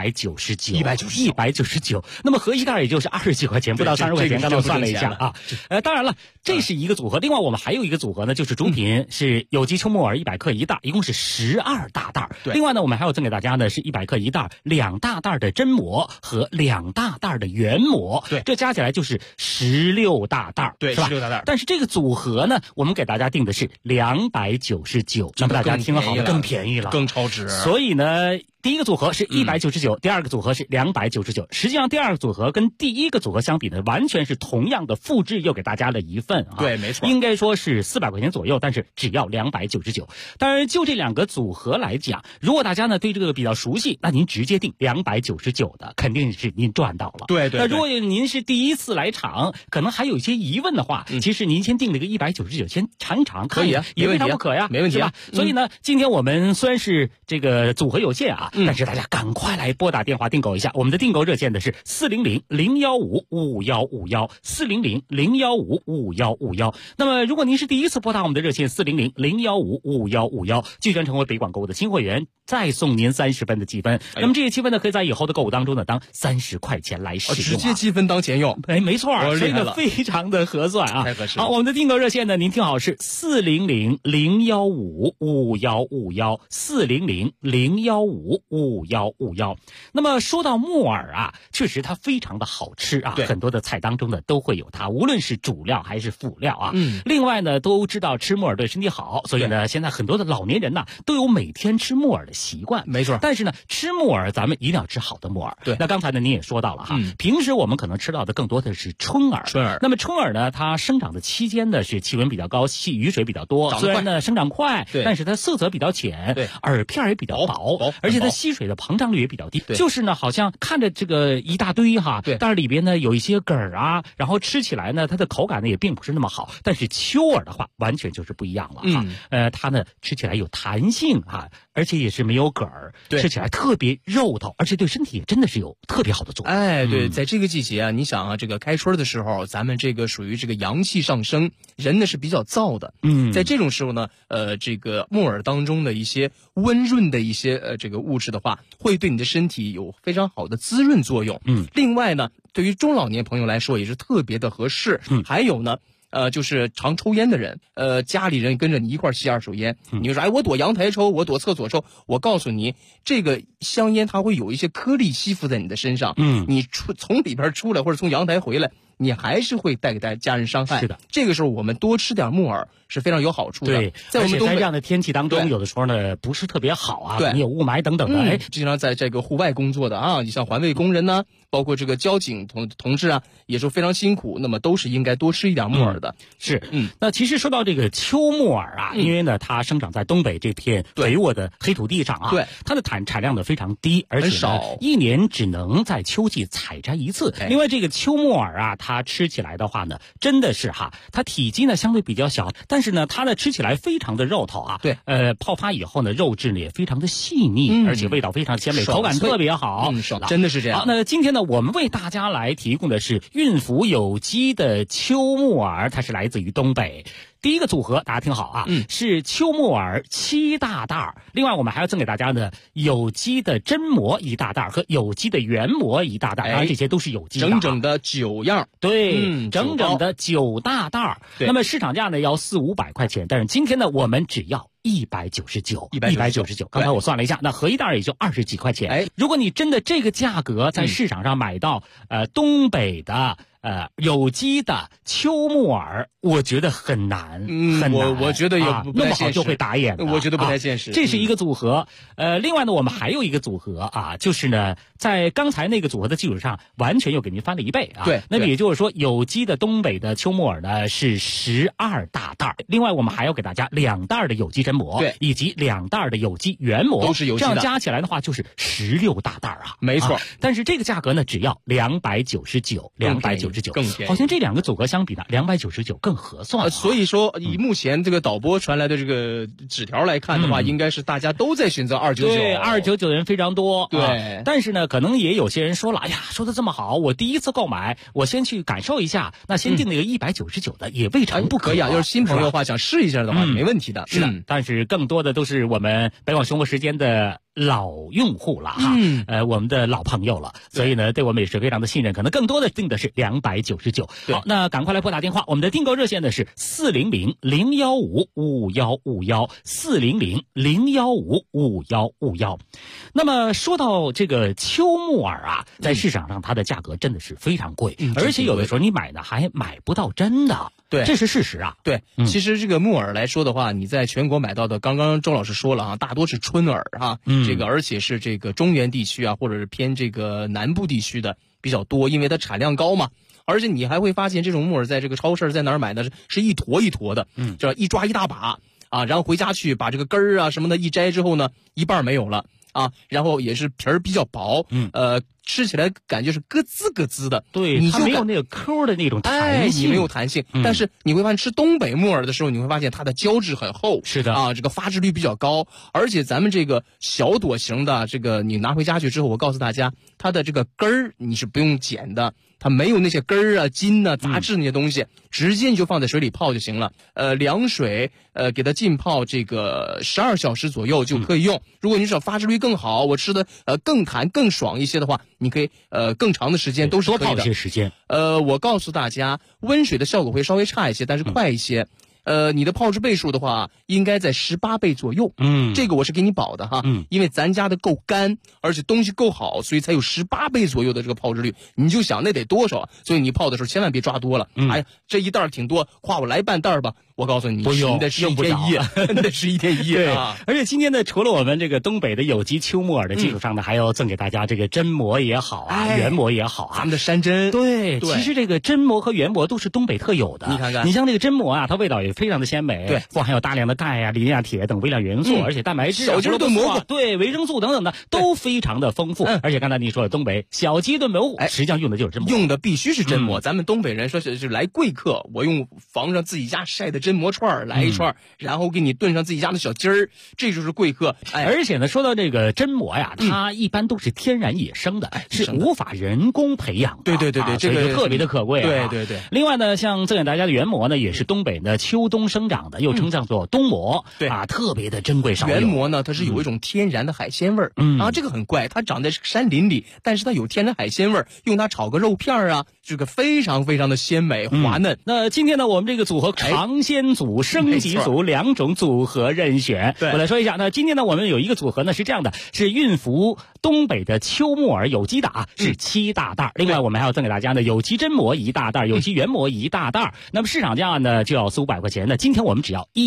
199，那么合一袋也就是20几块钱，不到30块钱。刚才算了一下啊，当然了，这是一个组合。另外我们还有一个组合呢，就是主品是有机秋木耳100克1袋，一共是12大袋。另外呢，我们还要赠给大家呢是100克1袋2大袋的真膜和2大袋的原膜， 对， 这加起来就是16大袋， 对， 是吧 ？16大袋。 但是这个组合呢，我们给大家定的是299，那么大家听了好了，更便宜了， 更超值。 所以呢， 第一个组合是199，第二个组合是299。实际上，第二个组合跟第一个组合相比呢，完全是同样的复制，又给大家了一份啊。 对，没错， 应该说是400块钱左右，但是只要299。当然，就这两个组合来讲，如果大家呢对这个比较熟悉，那您直接订299的，肯定是您赚到了。 对。 那如果您是第一次来场，可能还有一些疑问的话，其实您先订了个199，先尝一尝， 可以啊， 也未尝不可呀， 没问题吧？所以呢，今天我们虽然是这个组合有限啊，但是大家赶快来拨打电话订购一下。我们的订购热线的是400-015-5151，400-015-5151。那么，如果您是第一次拨打我们的热线400-015-5151，即将成为北广购物的新会员，再送您30分的积分。那么这些积分呢，可以在以后的购物当中呢，当30块钱来使用， 直接积分当钱用。 没错，所以呢，非常的合算啊， 太合适了。 好，我们的订购热线呢，您听好是400-015-5151，400-015-5151。那么说到木耳啊，确实它非常的好吃啊，很多的菜当中呢都会有它，无论是主料还是辅料啊。另外呢，都知道吃木耳对身体好，所以呢，现在很多的老年人呢都有每天吃木耳的习惯。 没错。 但是呢，吃木耳咱们一定要吃好的木耳。 对。 那刚才呢您也说到了哈，平时我们可能吃到的更多的是春耳。那么春耳呢，它生长的期间呢是气温比较高，雨水比较多，虽然呢生长快，但是它色泽比较浅，耳片也比较薄，而且它吸水的膨胀率也比较低。就是呢，好像看着这个一大堆哈，但是里边呢有一些梗儿啊，然后吃起来呢它的口感呢也并不是那么好。但是秋耳的话，完全就是不一样了哈。它呢吃起来有弹性啊，而且也是没有梗儿，吃起来特别肉头，而且对身体也真的是有特别好的作用。 哎，对，在这个季节啊，你想啊，这个开春的时候，咱们这个属于这个阳气上升，人呢是比较燥的。在这种时候呢，这个木耳当中的一些温润的一些这个物质的话，会对你的身体有非常好的滋润作用。另外呢，对于中老年朋友来说也是特别的合适。还有呢，就是常抽烟的人，家里人跟着你一块吸二手烟，你就说，哎，我躲阳台抽，我躲厕所抽。我告诉你，这个香烟它会有一些颗粒吸附在你的身上，你从里边出来或者从阳台回来，你还是会带给家人伤害。 是的， 这个时候我们多吃点木耳是非常有好处的。 对， 在我们而且在这样的天气当中，有的时候呢不是特别好啊，你有雾霾等等的。 经常在这个户外工作的啊，你像环卫工人呢，包括这个交警同志啊，也是非常辛苦，那么都是应该多吃一点木耳的。 那其实说到这个秋木耳啊，因为呢它生长在东北这片肥沃的黑土地上啊，它的产量呢非常低，而且呢一年只能在秋季采摘一次。另外这个秋木耳啊，它吃起来的话呢，真的是哈，它体积呢相对比较小，但是呢它呢吃起来非常的肉头啊。泡发以后呢，肉质呢也非常的细腻，而且味道非常鲜美，口感特别好。 真的是这样。 好，那今天呢，我们为大家来提供的是运福有机的秋木耳，它是来自于东北。第一个组合大家听好啊，是秋木耳7大袋，另外我们还要赠给大家呢有机的真蘑1大袋和有机的原蘑1大袋，当然这些都是有机的， 整整的9样。 对，整整的9大袋。那么市场价呢要400-500块钱，但是今天呢我们只要199。刚才我算了一下，那合一袋也就20几块钱。如果你真的这个价格在市场上买到东北的有机的秋木耳，我觉得很难，很难。 我觉得也不那么好就会打眼的， 我觉得不太现实。 这是一个组合。另外呢，我们还有一个组合啊，就是呢，在刚才那个组合的基础上，完全又给您翻了一倍啊。那么也就是说，有机的东北的秋木耳呢是12大袋，另外我们还要给大家2袋的有机真蘑，以及2袋的有机原蘑， 都是有机的。 这样加起来的话就是16大袋啊。 没错。 但是这个价格呢，只要299， 更便宜。 好像这两个组合相比呢，299更合算。 所以说，以目前这个导播传来的这个纸条来看的话，应该是大家都在选择299。 对，299的人非常多。 对， 但是呢，可能也有些人说了，哎呀，说的这么好，我第一次购买，我先去感受一下，那先订那个199的也未尝不可以啊。 要是新朋友的话，想试一下的话，没问题的。 是的，但是更多的都是我们北广生活时间的老用户了哈，我们的老朋友了，所以呢，对我们也是非常的信任，可能更多的订的是299。好，那赶快来拨打电话，我们的订购热线呢是400-015-5151，400-015-5151。那么说到这个秋木耳啊，在市场上它的价格真的是非常贵，而且有的时候你买呢还买不到真的。 对， 这是事实啊。 对，其实这个木耳来说的话，你在全国买到的，刚刚周老师说了啊，大多是春耳哈，这个而且是这个中原地区啊，或者是偏这个南部地区的比较多，因为它产量高嘛。而且你还会发现，这种木耳在这个超市在哪儿买的是一坨一坨的，这一抓一大把啊，然后回家去把这个根儿啊什么的一摘之后呢，一半没有了啊，然后也是皮儿比较薄，吃起来感觉是咯吱咯吱的， 对， 你就没有那个抠的那种弹性， 你没有弹性。但是你会发现吃东北木耳的时候，你会发现它的胶质很厚， 是的啊，这个发质率比较高，而且咱们这个小朵型的这个你拿回家去之后，我告诉大家，它的这个根儿你是不用剪的。它没有那些根儿啊、筋啊、杂质那些东西，直接你就放在水里泡就行了。凉水给它浸泡这个12小时左右就可以用。如果你想发质率更好，我吃的更弹更爽一些的话，你可以更长的时间都是可以的。 多泡一些时间。 我告诉大家，温水的效果会稍微差一些，但是快一些。你的泡制倍数的话，应该在18倍左右。这个我是给你保的哈。因为咱家的够干，而且东西够好，所以才有18倍左右的这个泡制率。你就想那得多少啊？所以你泡的时候千万别抓多了。哎呀，这一袋挺多，夸我来半袋吧。我告诉你，你得吃1天1夜，真的吃1天1夜啊！ 而且今天呢，除了我们这个东北的有机秋木耳的基础上呢，还要赠给大家这个榛蘑也好啊，圆蘑也好啊， 咱们的山珍。 对，其实这个榛蘑和圆蘑都是东北特有的。 你看看， 你像这个榛蘑啊，它味道也非常的鲜美， 对， 富含有大量的钙啊、磷啊、铁等微量元素，而且蛋白质、 小鸡炖蘑菇， 对，维生素等等的都非常的丰富。而且刚才你说的东北小鸡炖蘑菇，实际上用的就是榛蘑， 用的必须是榛蘑。咱们东北人说是来贵客，我用房上自己家晒的榛蘑串来一串，然后给你炖上自己家的小鸡儿，这就是贵客。 而且呢，说到这个榛蘑呀，它一般都是天然野生的，是无法人工培养的。 对， 这个特别的可贵啊。 对。 另外呢，像赠给大家的圆蘑呢，也是东北的秋冬生长的，又称叫做冬蘑。对啊，特别的珍贵少有。 圆蘑呢，它是有一种天然的海鲜味儿。这个很怪，它长在山林里，但是它有天然海鲜味儿，用它炒个肉片啊，这个非常非常的鲜美滑嫩。 那今天呢，我们这个组合尝鲜组、升级组2种组合任选。我来说一下，那今天呢，我们有一个组合呢是这样的，是运福东北的秋木耳有机的啊，是7大袋。另外我们还要赠给大家呢有机榛蘑1大袋，有机圆蘑1大袋。那么市场价呢就要400-500块钱，那今天我们只要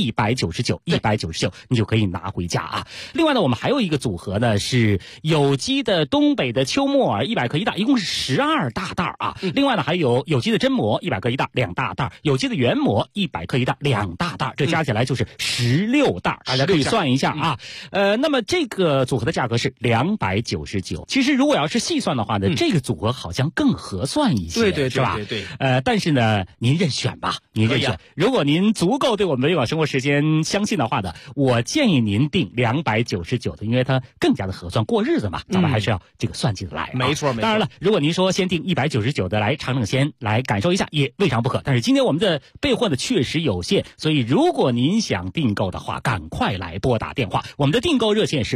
199，你就可以拿回家啊。另外呢，我们还有一个组合呢是有机的东北的秋木耳100克1袋，一共是12大袋啊。另外呢还有有机的榛蘑100克1袋2大袋，有机的圆蘑100克1袋2大袋，这加起来就是16袋，大家可以算一下啊。那么这个组合的价格是299。其实如果要是细算的话呢，这个组合好像更合算一些， 对， 是吧？ 对。 但是呢，您任选吧，您任选。如果您足够对我们北广生活时间相信的话呢，我建议您订299的，因为它更加的合算，过日子嘛，咱们还是要这个算起来。 没错。 当然了，如果您说先订199的来尝尝鲜，来感受一下，也未尝不可。但是今天我们的备货呢确实有限，所以如果您想订购的话，赶快来拨打电话。我们的订购热线是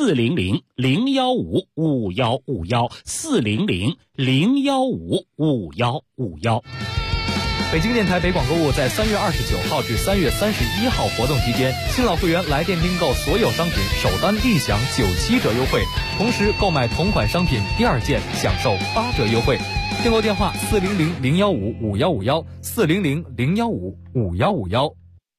400-015-5151，400-015-5151。 北京电台北广购物在3月29号至3月31号活动期间，新老会员来电订购所有商品首单立享97折优惠，同时购买同款商品第2件享受8折优惠。订购电话400-015-5151，400-015-5151。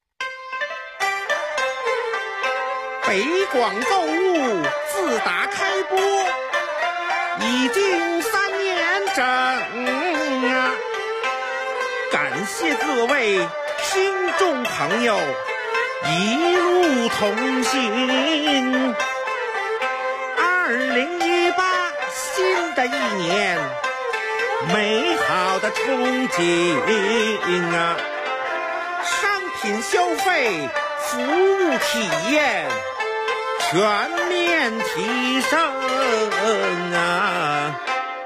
北广购物自打开播已经3年整啊，感谢各位听众朋友一路同行。2018新的一年，美好的憧憬啊，商品消费、服务体验全面提升啊！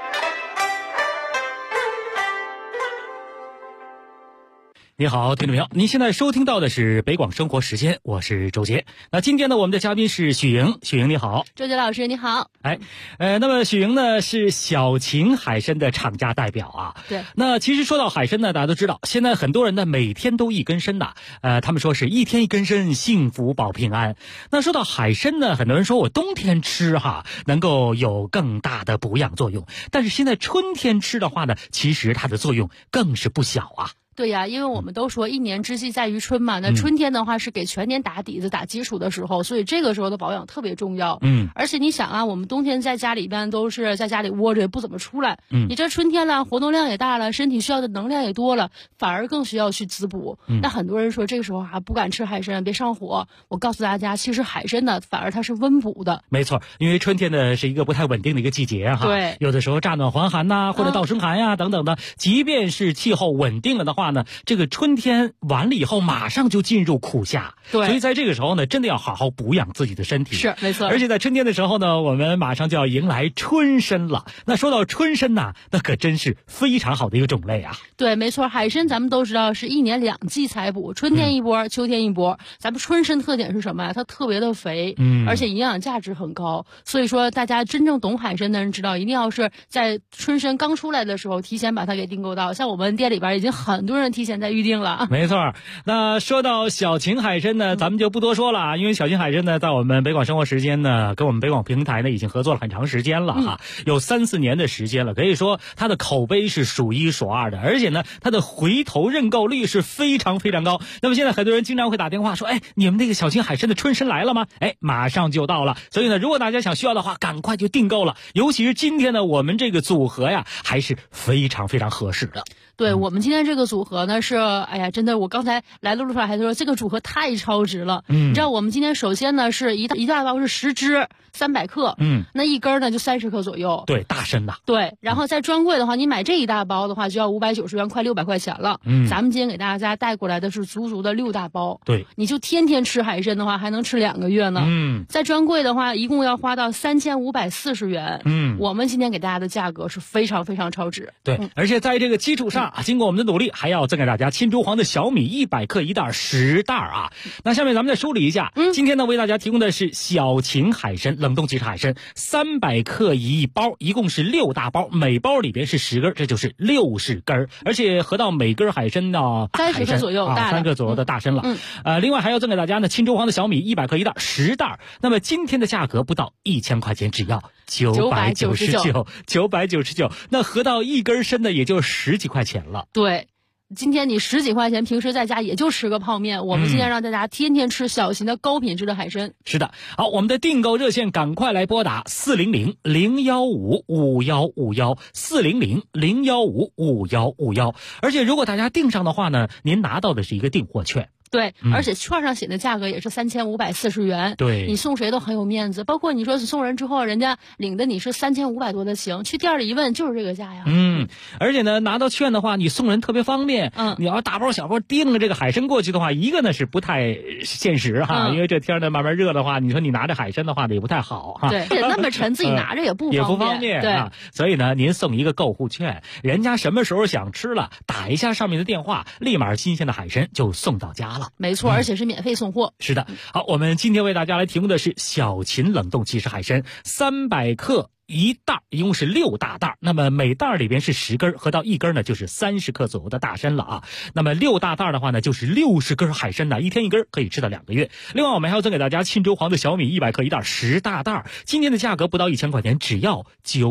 你好，听众朋友，您现在收听到的是北广生活时间，我是周杰。那今天呢，我们的嘉宾是许莹，许莹你好。 周杰老师你好。 那么许莹呢是小秦海参的厂家代表啊。 对。 那其实说到海参呢，大家都知道，现在很多人呢每天都一根参的，他们说是一天一根参，幸福保平安。那说到海参呢，很多人说我冬天吃哈，能够有更大的补养作用，但是现在春天吃的话呢，其实它的作用更是不小啊。 对呀，因为我们都说一年之计在于春嘛，那春天的话是给全年打底子、打基础的时候，所以这个时候的保养特别重要。而且你想啊，我们冬天在家里边都是在家里窝着，也不怎么出来。你这春天了，活动量也大了，身体需要的能量也多了，反而更需要去滋补。那很多人说这个时候不敢吃海参，别上火。我告诉大家，其实海参呢，反而它是温补的。 没错，因为春天呢是一个不太稳定的一个季节哈。 对， 有的时候乍暖还寒呐，或者倒生寒呀等等的。即便是气候稳定了的话呢，这个春天完了以后，马上就进入苦夏。 对， 所以在这个时候呢，真的要好好补养自己的身体。 是，没错。 而且在春天的时候呢，我们马上就要迎来春参了。那说到春参呐，那可真是非常好的一个种类啊。 对，没错，海参咱们都知道是一年2季采补，春天一波，秋天一波。咱们春参特点是什么呀？它特别的肥，而且营养价值很高。所以说，大家真正懂海参的人知道，一定要是在春参刚出来的时候，提前把它给订购到。像我们店里边已经很多人提前在预定了。 没错。那说到小秦海参呢，咱们就不多说了啊，因为小秦海参呢，在我们北广生活时间呢，跟我们北广平台呢，已经合作了很长时间了哈，有3-4年的时间了，可以说它的口碑是数1数2的，而且呢，它的回头认购率是非常非常高。那么现在很多人经常会打电话说，哎，你们那个小秦海参的春参来了吗？哎，马上就到了。所以呢，如果大家需要的话，赶快就订购了。尤其是今天呢，我们这个组合呀，还是非常非常合适的。 对，我们今天这个组合呢是，哎呀，真的，我刚才来的路上还说这个组合太超值了。你知道我们今天首先呢是一大包是10只，300克，那一根呢就30克左右。 对，大参呐。 对，然后在专柜的话，你买这一大包的话就要590元，快600块钱了。咱们今天给大家带过来的是足足的6大包。 对， 你就天天吃海参的话，还能吃2个月呢。在专柜的话，一共要花到3540元。我们今天给大家的价格是非常非常超值。 对，而且在这个基础上，经过我们的努力，还要赠给大家青州黄的小米100克1袋10袋啊。那下面咱们再梳理一下，今天呢为大家提供的是小秦海参冷冻即食海参300克一包，一共是6大包，每包里边是10根，这就是60根，而且合到每根海参呢 30克左右大 ，3克左右的大参了。另外还要赠给大家呢青州黄的小米100克1袋10袋。那么今天的价格不到1000块钱，只要999，那合到一根参呢也就10几块钱了。 对，今天你10几块钱，平时在家也就吃个泡面。我们今天让大家天天吃小型的高品质的海参。 是的，好，我们的订购热线赶快来拨打400-015-5151，400-015-5151。而且如果大家订上的话呢，您拿到的是一个订货券。 对，而且券上写的价格也是3540元。 对， 你送谁都很有面子，包括你说送人之后，人家领的你是3500多的情，去店里一问就是这个价呀。 而且呢，拿到券的话，你送人特别方便。你要大包小包订了这个海参过去的话，一个呢是不太现实哈，因为这天呢慢慢热的话，你说你拿着海参的话呢也不太好哈。 对，那么沉自己拿着也不方便对， 所以呢，您送一个购物券，人家什么时候想吃了，打一下上面的电话，立马新鲜的海参就送到家了。 没错，而且是免费送货。 是的，好，我们今天为大家来提供的是小秦冷冻即食海参300克1袋，一共是6大袋，那么每袋里边是10根，合到一根呢就是30克左右的大参了啊。那么6大袋的话呢，就是60根海参呢，一天一根，可以吃到2个月。另外我们还要赠给大家沁州黄的小米100克1袋10大袋，今天的价格不到1000块钱，只要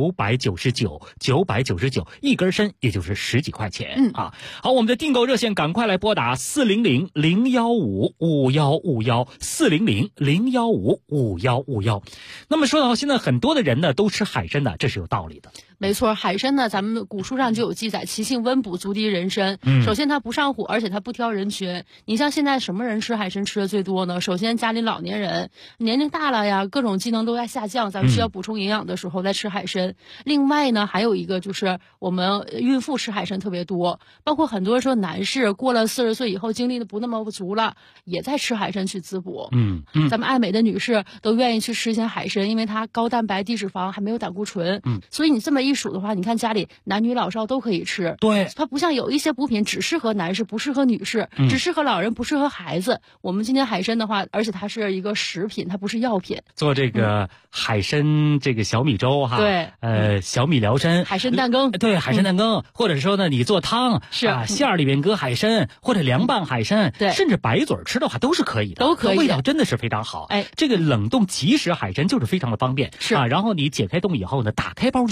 999，一根参也就是10几块钱啊。好，我们的订购热线赶快来拨打400-015-5151，400-015-5151。那么说到现在很多的人呢都吃海参呢，这是有道理的。 没错，海参呢，咱们古书上就有记载，其性温补，足敌人参。首先它不上火，而且它不挑人群。你像现在什么人吃海参吃的最多呢？首先家里老年人，年龄大了呀，各种机能都在下降，咱们需要补充营养的时候再吃海参。另外呢，还有一个就是我们孕妇吃海参特别多，包括很多说男士过了40岁以后精力的不那么足了，也在吃海参去滋补。咱们爱美的女士都愿意去吃一些海参，因为它高蛋白低脂肪，还没有胆固醇。所以你这么一数的话，你看家里男女老少都可以吃。 对， 它不像有一些补品只适合男士，不适合女士，只适合老人，不适合孩子。我们今天海参的话，而且它是一个食品，它不是药品。 做这个海参这个小米粥哈， 对， 小米辽参， 海参蛋羹， 对，海参蛋羹，或者说呢，你做汤是馅儿里面搁海参，或者凉拌海参， 对， 甚至白嘴吃的话都是可以的， 都可以， 味道真的是非常好。这个冷冻即食海参就是非常的方便， 是然后你解开冻以后呢，打开包就可以随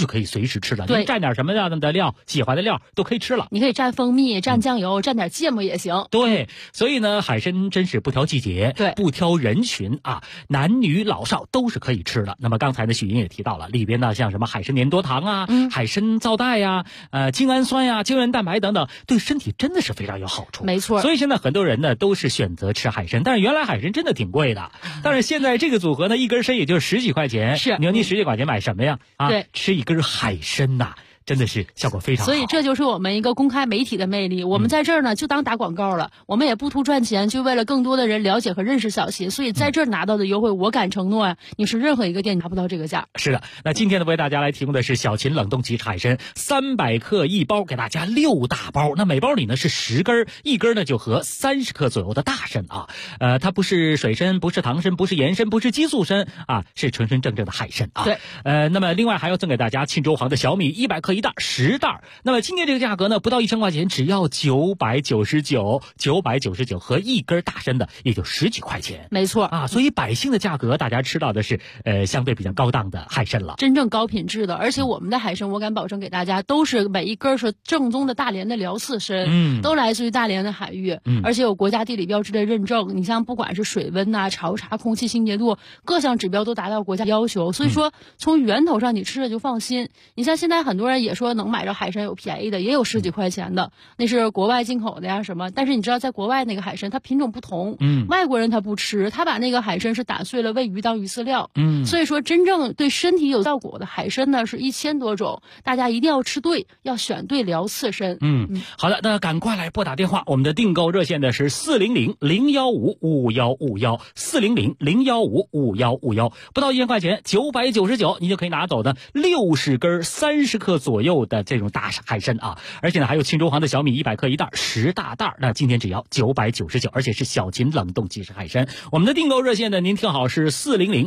时吃了。 对， 蘸点什么样的料，喜欢的料都可以吃了。 你可以蘸蜂蜜、蘸酱油、蘸点芥末也行。 对，所以呢，海参真是不挑季节， 对， 不挑人群啊，男女老少都是可以吃的。那么刚才呢，许莹也提到了里边呢，像什么海参粘多糖啊、海参皂带呀、精氨酸呀、胶原蛋白等等，对身体真的是非常有好处。 没错。 所以现在很多人呢都是选择吃海参，但是原来海参真的挺贵的，但是现在这个组合呢，一根参也就10几块钱。 是， 你说你10几块钱买什么呀？啊， 对， 吃一根海参呐。真的是效果非常好， 所以这就是我们一个公开媒体的魅力。我们在这儿呢就当打广告了，我们也不图赚钱，就为了更多的人了解和认识小秦。所以在这儿拿到的优惠，我敢承诺啊，你是任何一个店拿不到这个价。 是的，那今天呢为大家来提供的是小秦冷冻急海参300克一包，给大家6大包。那每包里呢是10根，一根呢就合30克左右的大参啊。它不是水参，不是糖参，不是盐参，不是激素参啊，是纯纯正正的海参啊。 对。 那么另外还要赠给大家庆州行的小米100克一袋10袋。那么今天这个价格呢，不到1000块钱，只要999和一根大参的也就10几块钱。 没错啊，所以百姓的价格大家吃到的是相对比较高档的海参了， 真正高品质的。而且我们的海参，我敢保证给大家都是每一根是正宗的大连的辽刺参，都来自于大连的海域，而且有国家地理标志的认证。你像不管是水温呐、潮茶、空气清洁度，各项指标都达到国家要求。所以说从源头上你吃了就放心。你像现在很多人也说能买着海参有便宜的，也有10几块钱的，那是国外进口的呀什么。但是你知道在国外那个海参它品种不同，外国人他不吃，他把那个海参是打碎了喂鱼当鱼饲料，所以说真正对身体有效果的海参呢是1000多种，大家一定要吃对，要选对辽刺参。 好的，那赶快来拨打电话，我们的订购热线的是400-015-5151，400-015-5151，不到1000块钱，999，你就可以拿走的60根30克左右的这种大海参啊，而且呢还有庆州行的小米100克一袋10大袋，那今天只要999，而且是小秦冷冻即食海参。我们的订购热线呢，您听好是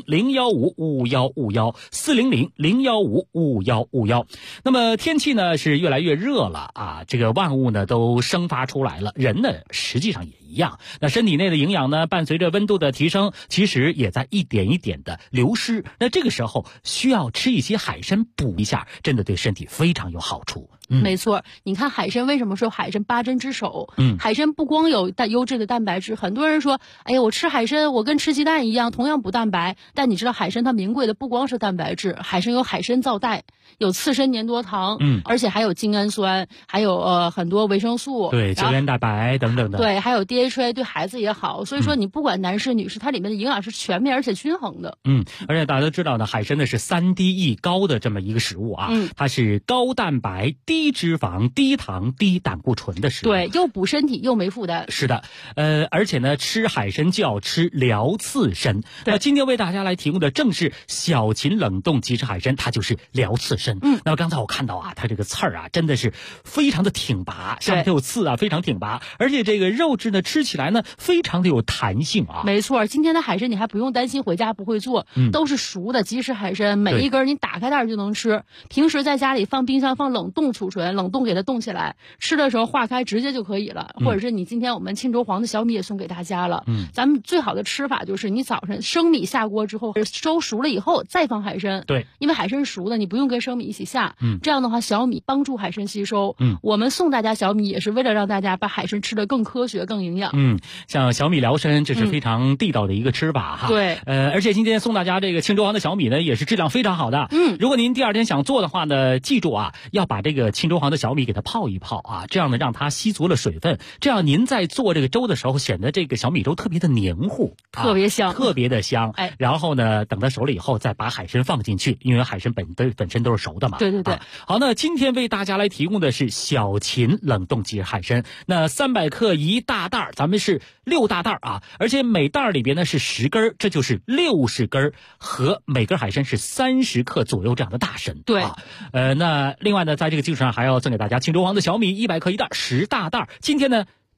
400-015-5151，400-015-5151。那么天气呢是越来越热了啊，这个万物呢都生发出来了，人呢实际上也一样。那身体内的营养呢，伴随着温度的提升，其实也在一点一点的流失。那这个时候需要吃一些海参补一下，真的对身体非常有好处。 没错，你看海参为什么说海参8珍之首？海参不光有优质的蛋白质，很多人说，哎呀，我吃海参，我跟吃鸡蛋一样，同样补蛋白。但你知道海参它名贵的不光是蛋白质，海参有海参皂带，有刺参粘多糖，而且还有精氨酸，还有很多维生素， 对，胶原蛋白等等的， 对，还有 DHA， 对孩子也好。所以说你不管男士女士，它里面的营养是全面而且均衡的。 而且大家都知道呢，海参呢是3D-E 高的这么一个食物啊，它是高蛋白、低脂肪、低糖、低胆固醇的食物， 对，又补身体又没负担。 是的，而且呢，吃海参就要吃辽刺参。那今天为大家来提供的正是小秦冷冻即食海参，它就是辽刺参。那么刚才我看到啊，它这个刺儿啊，真的是非常的挺拔，上面有刺啊，非常挺拔，而且这个肉质呢，吃起来呢，非常的有弹性啊。 没错，今天的海参你还不用担心回家不会做，都是熟的即食海参，每一根你打开袋就能吃。平时在家里放冰箱放冷冻储存，冷冻给它冻起来，吃的时候化开直接就可以了。或者是你今天我们庆州黄的小米也送给大家了。咱们最好的吃法就是你早上生米下锅之后收熟了以后再放海参。 对， 因为海参熟的你不用跟生米一起下。这样的话小米帮助海参吸收。我们送大家小米也是为了让大家把海参吃得更科学更营养。 像小米辽参这是非常地道的一个吃法哈。 对， 而且今天送大家这个庆州行的小米呢也是质量非常好的。如果您第二天想做的话呢，记住啊，要把这个庆州行的小米给它泡一泡啊，这样呢让它吸足了水分，这样您在做这个粥的时候显得这个小米粥特别的黏糊， 特别香， 特别的香。然后呢等它熟了以后再把海参放进去，因为海参本身都是熟的嘛。 对对对。 好，那今天为大家来提供的是小秦冷冻即食海参，那300克一大袋，咱们是6大袋啊，而且每袋里边呢是10根，这就是60根，和每根海参是30克左右这样的大参。 对， 那另外呢，在这个基础上还要赠给大家庆州行的小米100克一袋10大袋。今天呢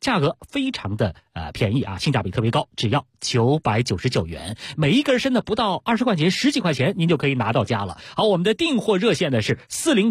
价格非常的便宜啊，性价比特别高，只要999元，每一根参呢不到20块钱，10几块钱您就可以拿到家了。好，我们的订货热线呢是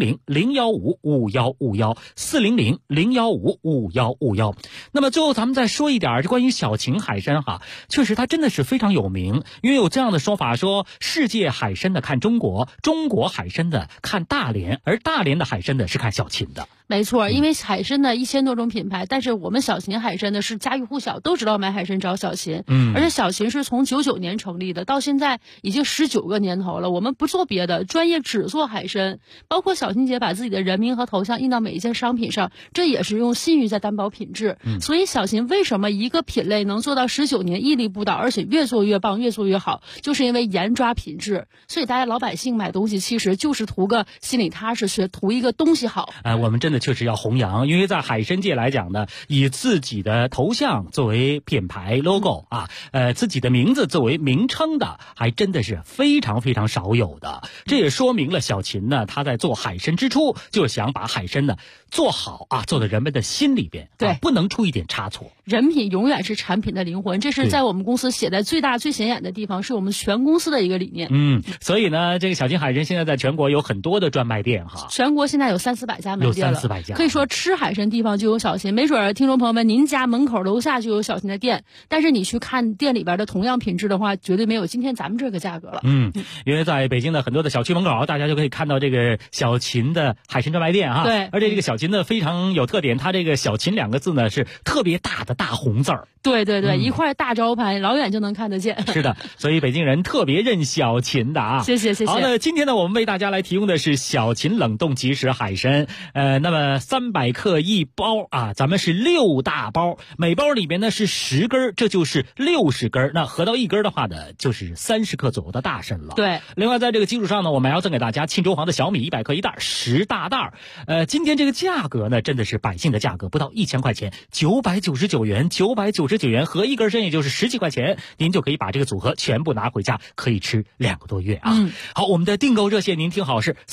400-015-5151，400-015-5151。那么最后咱们再说一点关于小秦海参哈，确实它真的是非常有名，因为有这样的说法说，世界海参的看中国，中国海参的看大连，而大连的海参的是看小秦的。 没错，因为海参呢1000多种品牌，但是我们小秦海参呢是家喻户晓，都知道买海参找小秦。而且小秦是从99年成立的，到现在已经19个年头了。我们不做别的，专业只做海参，包括小秦姐把自己的人名和头像印到每一件商品上，这也是用信誉在担保品质。所以小秦为什么一个品类能做到19年屹立不倒，而且越做越棒，越做越好，就是因为严抓品质。所以大家老百姓买东西其实就是图个心里踏实，图一个东西好。 我们真的确实要弘扬，因为在海参界来讲呢，以自己的头像作为品牌 logo 啊，自己的名字作为名称的，还真的是非常非常少有的。这也说明了小秦呢，他在做海参之初就想把海参呢做好啊，做到人们的心里边， 对， 不能出一点差错。 人品永远是产品的灵魂，这是在我们公司写在最大最显眼的地方，是我们全公司的一个理念。 所以呢，这个小秦海参现在在全国有很多的专卖店哈， 全国现在有300-400家门店了， 有300-400家， 可以说吃海参地方就有小秦，没准听众朋友们您家门口楼下就有小秦的店，但是你去看店里边的同样品质的话，绝对没有今天咱们这个价格了。 因为在北京的很多的小区门口，大家就可以看到这个小秦的海参专卖店哈。 对， 而且这个小秦呢非常有特点，它这个小秦2个字呢是特别大的大红字儿。 对，一块大招牌，老远就能看得见。 是的，所以北京人特别认小秦的啊。 谢谢。 好，那今天呢，我们为大家来提供的是小秦冷冻即食海参，那么300克一包啊，咱们是6大包，每包里边呢是10根，这就是60根，那合到1根的话呢，就是30克左右的大参了。 对， 另外在这个基础上呢，我们还要赠给大家沁州黄的小米100克1袋，10大袋。今天这个价格呢，真的是百姓的价格，不到1000块钱，999元，999元合1根参也就是10几块钱，您就可以把这个组合全部拿回家，可以吃2个多月啊。好，我们的订购热线您听好是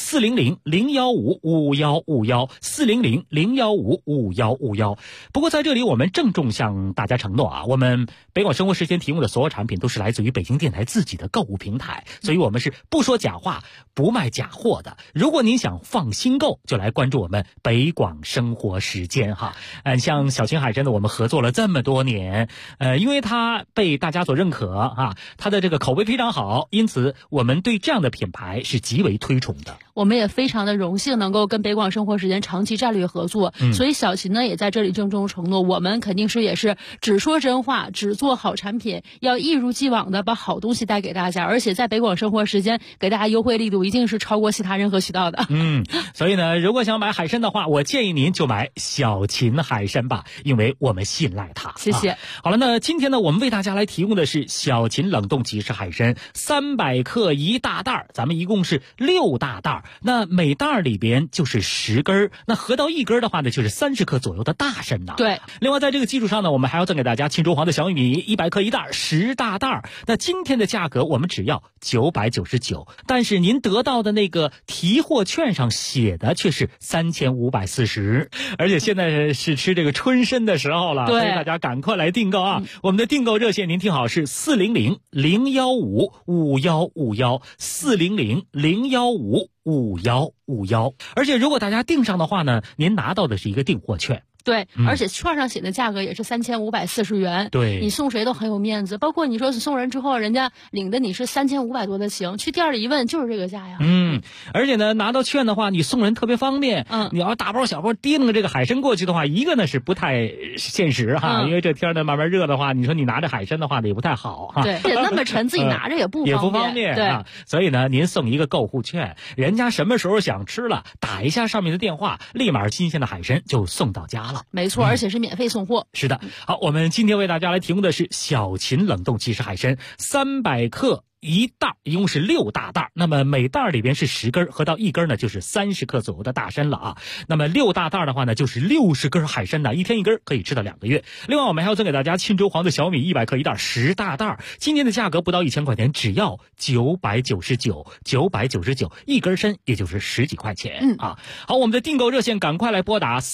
400-015-5151，400-015-5151。不过在这里我们郑重向大家承诺啊，我们北广生活时间提供的所有产品都是来自于北京电台自己的购物平台，所以我们是不说假话，不卖假货的。如果您想放心购，就来关注我们北广生活时间哈。像小秦海参的我们合作了这么多年，因为它被大家所认可啊，它的这个口碑非常好，因此我们对这样的品牌是极为推崇的。 我们也非常的荣幸能够跟北广生活时间长期战略合作，所以小秦呢也在这里郑重承诺，我们肯定是也是只说真话，只做好产品，要一如既往的把好东西带给大家，而且在北广生活时间给大家优惠力度一定是超过其他任何渠道的。 所以呢，如果想买海参的话，我建议您就买小秦海参吧，因为我们信赖它。 谢谢。 好了，那今天呢，我们为大家来提供的是小秦冷冻即食海参，300克1大袋，咱们一共是6大袋，那每袋里边就是10根，那合到1根的话呢，就是30克左右的大参呐。 对。 另外在这个基础上呢，我们还要赠给大家沁州黄的小米100克1袋，10大袋。那今天的价格我们只要999，但是您得到的那个提货券上写的却是3540，而且现在是吃这个春参的时候了，所以大家赶快来订购啊！我们的订购热线您听好是400-015-5151，400-015-5151。而且如果大家订上的话呢，您拿到的是一个订货券。 对，而且券上写的价格也是3540元。 对， 你送谁都很有面子，包括你说送人之后，人家领的你是3500多的情，去店里一问就是这个价呀。 而且呢，拿到券的话，你送人特别方便。你要大包小包提着这个海参过去的话，一个呢是不太现实哈，因为这天呢慢慢热的话，你说你拿着海参的话呢也不太好哈。 对，那么沉，自己拿着也不方便。 对啊，所以呢，您送一个购户券，人家什么时候想吃了，打一下上面的电话，立马新鲜的海参就送到家了。 没错，而且是免费送货。 是的。好，我们今天为大家来提供的是小秦冷冻即食海参，300克一袋一共是6大袋，那么每袋里边是10根，合到1根呢就是30克左右的大参了啊。那么6大袋的话呢，就是60根海参呢，1天1根，可以吃到2个月。另外我们还要赠给大家沁州黄的小米100克一袋10大袋，今天的价格不到1000块钱，只要999，999一根参也就是10几块钱啊。好，我们的订购热线赶快来拨打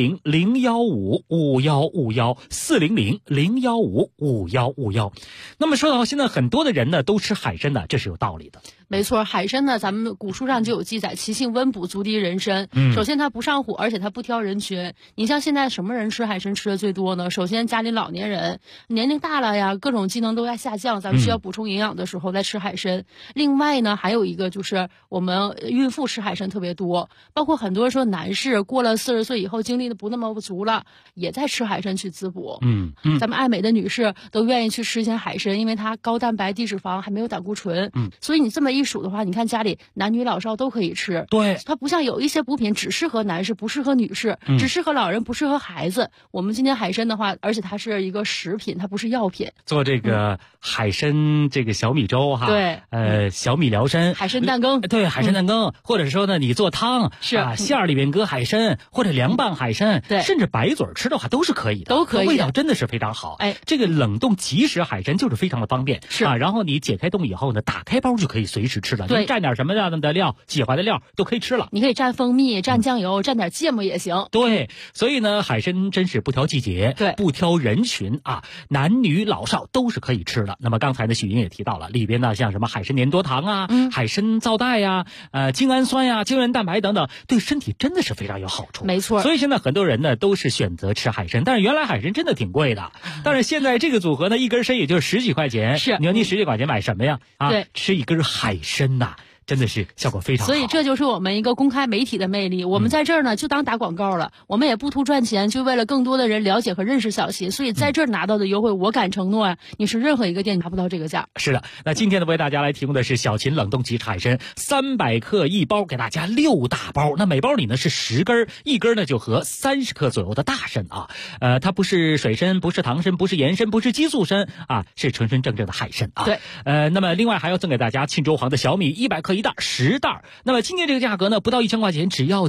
400-015-5151，400-015-5151。那么说到现在很多的人呢都吃海参的，这是有道理的。 没错，海参呢，咱们古书上就有记载，其性温补，足敌人参。首先它不上火，而且它不挑人群。你像现在什么人吃海参吃的最多呢？首先家里老年人，年龄大了呀，各种机能都在下降，咱们需要补充营养的时候再吃海参。另外呢，还有一个就是我们孕妇吃海参特别多，包括很多说男士过了40岁以后精力的不那么足了，也在吃海参去滋补。咱们爱美的女士都愿意去吃一些海参，因为它高蛋白、低脂肪，还没有胆固醇。所以你这么一数的话，你看家里男女老少都可以吃。 对， 它不像有一些补品只适合男士不适合女士，只适合老人不适合孩子。我们今天海参的话，而且它是一个食品，它不是药品。 做这个海参这个小米粥哈， 对， 小米辽参， 海参蛋羹， 对，海参蛋羹，或者说呢你做汤是馅儿里面搁海参，或者凉拌海参， 对， 甚至白嘴吃的话都是可以的， 都可以， 味道真的是非常好。这个冷冻即食海参就是非常的方便， 是然后你解开冻以后呢，打开包就可以随时吃了， 对， 你蘸点什么样的料，喜欢的料都可以吃了。 你可以蘸蜂蜜，蘸酱油，蘸点芥末也行。 对，所以呢，海参真是不挑季节， 对， 不挑人群啊，男女老少都是可以吃的。那么刚才呢，许莹也提到了，里边呢像什么海参粘多糖啊，海参皂带呀，精氨酸呀，胶原蛋白等等，对身体真的是非常有好处。 没错， 所以现在很多人呢都是选择吃海参，但是原来海参真的挺贵的，但是现在这个组合呢，一根参也就是10几块钱。 是， 你说你10几块钱买什么呀？ 对， 吃一根海参呐。真的是效果非常好， 所以这就是我们一个公开媒体的魅力。我们在这儿呢就当打广告了，我们也不图赚钱，就为了更多的人了解和认识小新。所以在这儿拿到的优惠，我敢承诺啊，你是任何一个店拿不到这个价。 是的，那今天呢为大家来提供的是小秦冷冻即食海参300克一包，给大家6大包。那每包里呢是10根，一根呢就合30克左右的大参啊。它不是水参，不是糖参，不是盐参，不是激素参啊，是纯纯正正的海参啊。 对， 那么另外还要赠给大家沁州黄的小米100克一袋10袋。那么今天这个价格呢，不到1000块钱，只要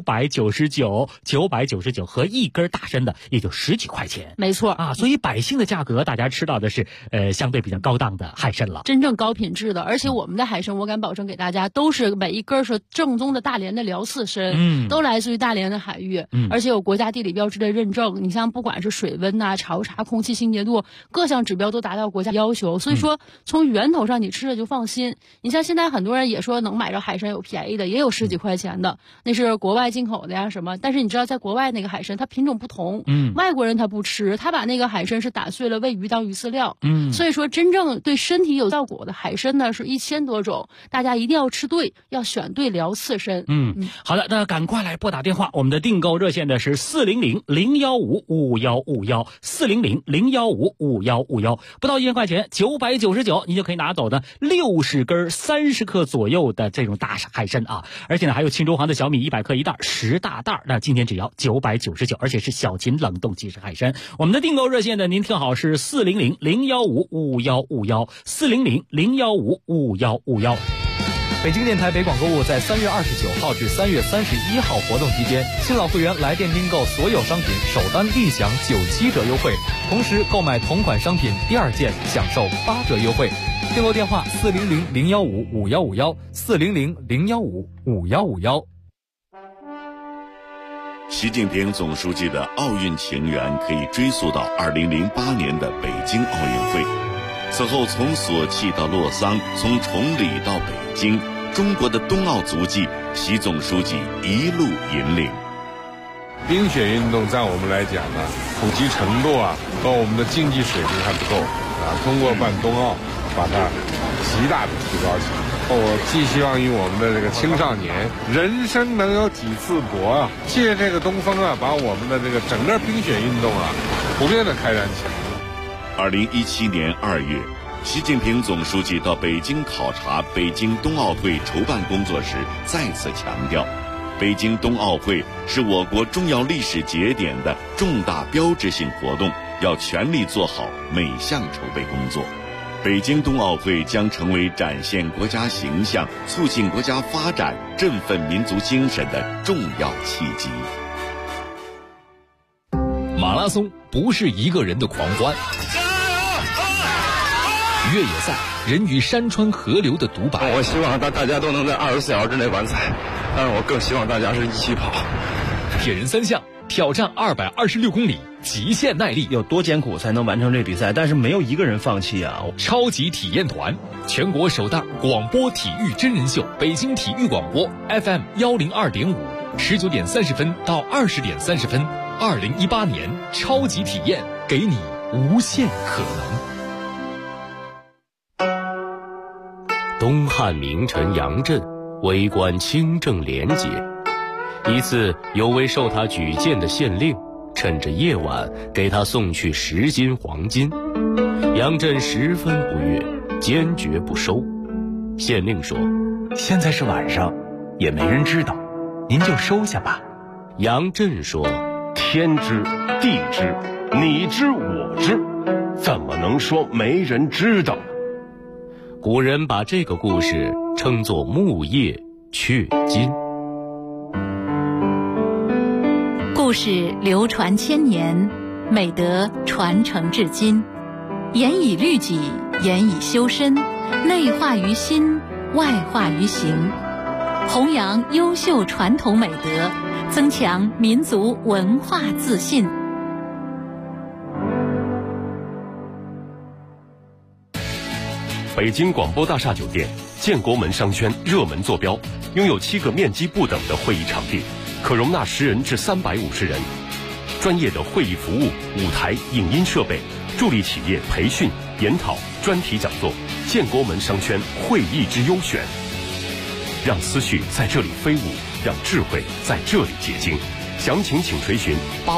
999，999和一根大参的也就10几块钱。 没错啊，所以百姓的价格，大家吃到的是相对比较高档的海参了， 真正高品质的。而且我们的海参，我敢保证给大家，都是每一根是正宗的大连的辽刺参，都来自于大连的海域，而且有国家地理标志的认证。你像不管是水温呐、潮茶、空气清洁度，各项指标都达到国家要求。所以说，从源头上你吃着就放心。你像现在很多人也说能买着海参，有便宜的，也有10几块钱的，那是国外进口的呀什么。但是你知道，在国外那个海参它品种不同，外国人他不吃，他把那个海参是打碎了喂鱼当鱼饲料，所以说真正对身体有效果的海参呢是1000多种，大家一定要吃对，要选对辽刺参。 好的，那赶快来拨打电话，我们的订购热线呢是400-015-5151，400-015-5151，不到1000块钱，999你就可以拿走的60根30克左右的这种大海参啊，而且呢还有沁州黄的小米100克一袋10大袋，那今天只要999，而且是小秦冷冻即食海参。我们的订购热线呢，您听好是400-015-5151，400-015-5151。 北京电台北广购物在3月29号至3月31号活动期间，新老会员来电订购所有商品首单立享97折优惠，同时购买同款商品第2件享受8折优惠。订购电话400-015-5151，400-015-5151。 习近平总书记的奥运情缘可以追溯到2008年的北京奥运会。此后从索契到洛桑，从崇礼到北京，中国的冬奥足迹，习总书记一路引领。 冰雪运动在我们来讲呢，普及程度和我们的竞技水平还不够通过办冬奥，把它极大的提高起来。我寄希望于我们的这个青少年，人生能有几次搏借这个东风把我们的这个整个冰雪运动普遍的开展起来。 2017年2月，习近平总书记到北京考察北京冬奥会筹办工作时，再次强调，北京冬奥会是我国重要历史节点的重大标志性活动，要全力做好每项筹备工作。 北京冬奥会将成为展现国家形象、促进国家发展、振奋民族精神的重要契机。 马拉松不是一个人的狂欢，越野赛人与山川河流的独白。 我希望大家都能在24小时之内完赛，但是我更希望大家是一起跑。 铁人三项挑战226公里，极限耐力， 有多艰苦才能完成这比赛？但是没有一个人放弃啊！ 超级体验团，全国首档广播体育真人秀，北京体育广播 FM 102.5，19点30分到20点30分，2018年超级体验，给你无限可能。 东汉名臣杨震为官清正廉洁，一次有位受他举荐的县令趁着夜晚给他送去10斤黄金，杨震十分不悦，坚决不收。县令说：“ 现在是晚上，也没人知道，您就收下吧。” 杨震说：“ 天知地知，你知我知，怎么能说没人知道呢？” 古人把这个故事称作木叶雀金。 故事流传千年，美德传承至今，严以律己，严以修身，内化于心，外化于行，弘扬优秀传统美德，增强民族文化自信。 北京广播大厦酒店建国门商圈热门坐标，拥有7个面积不等的会议场地，可容纳10人至350人，专业的会议服务、舞台、影音设备，助力企业培训、研讨、专题讲座。建国门商圈会议之优选，让思绪在这里飞舞，让智慧在这里结晶。详情请垂询85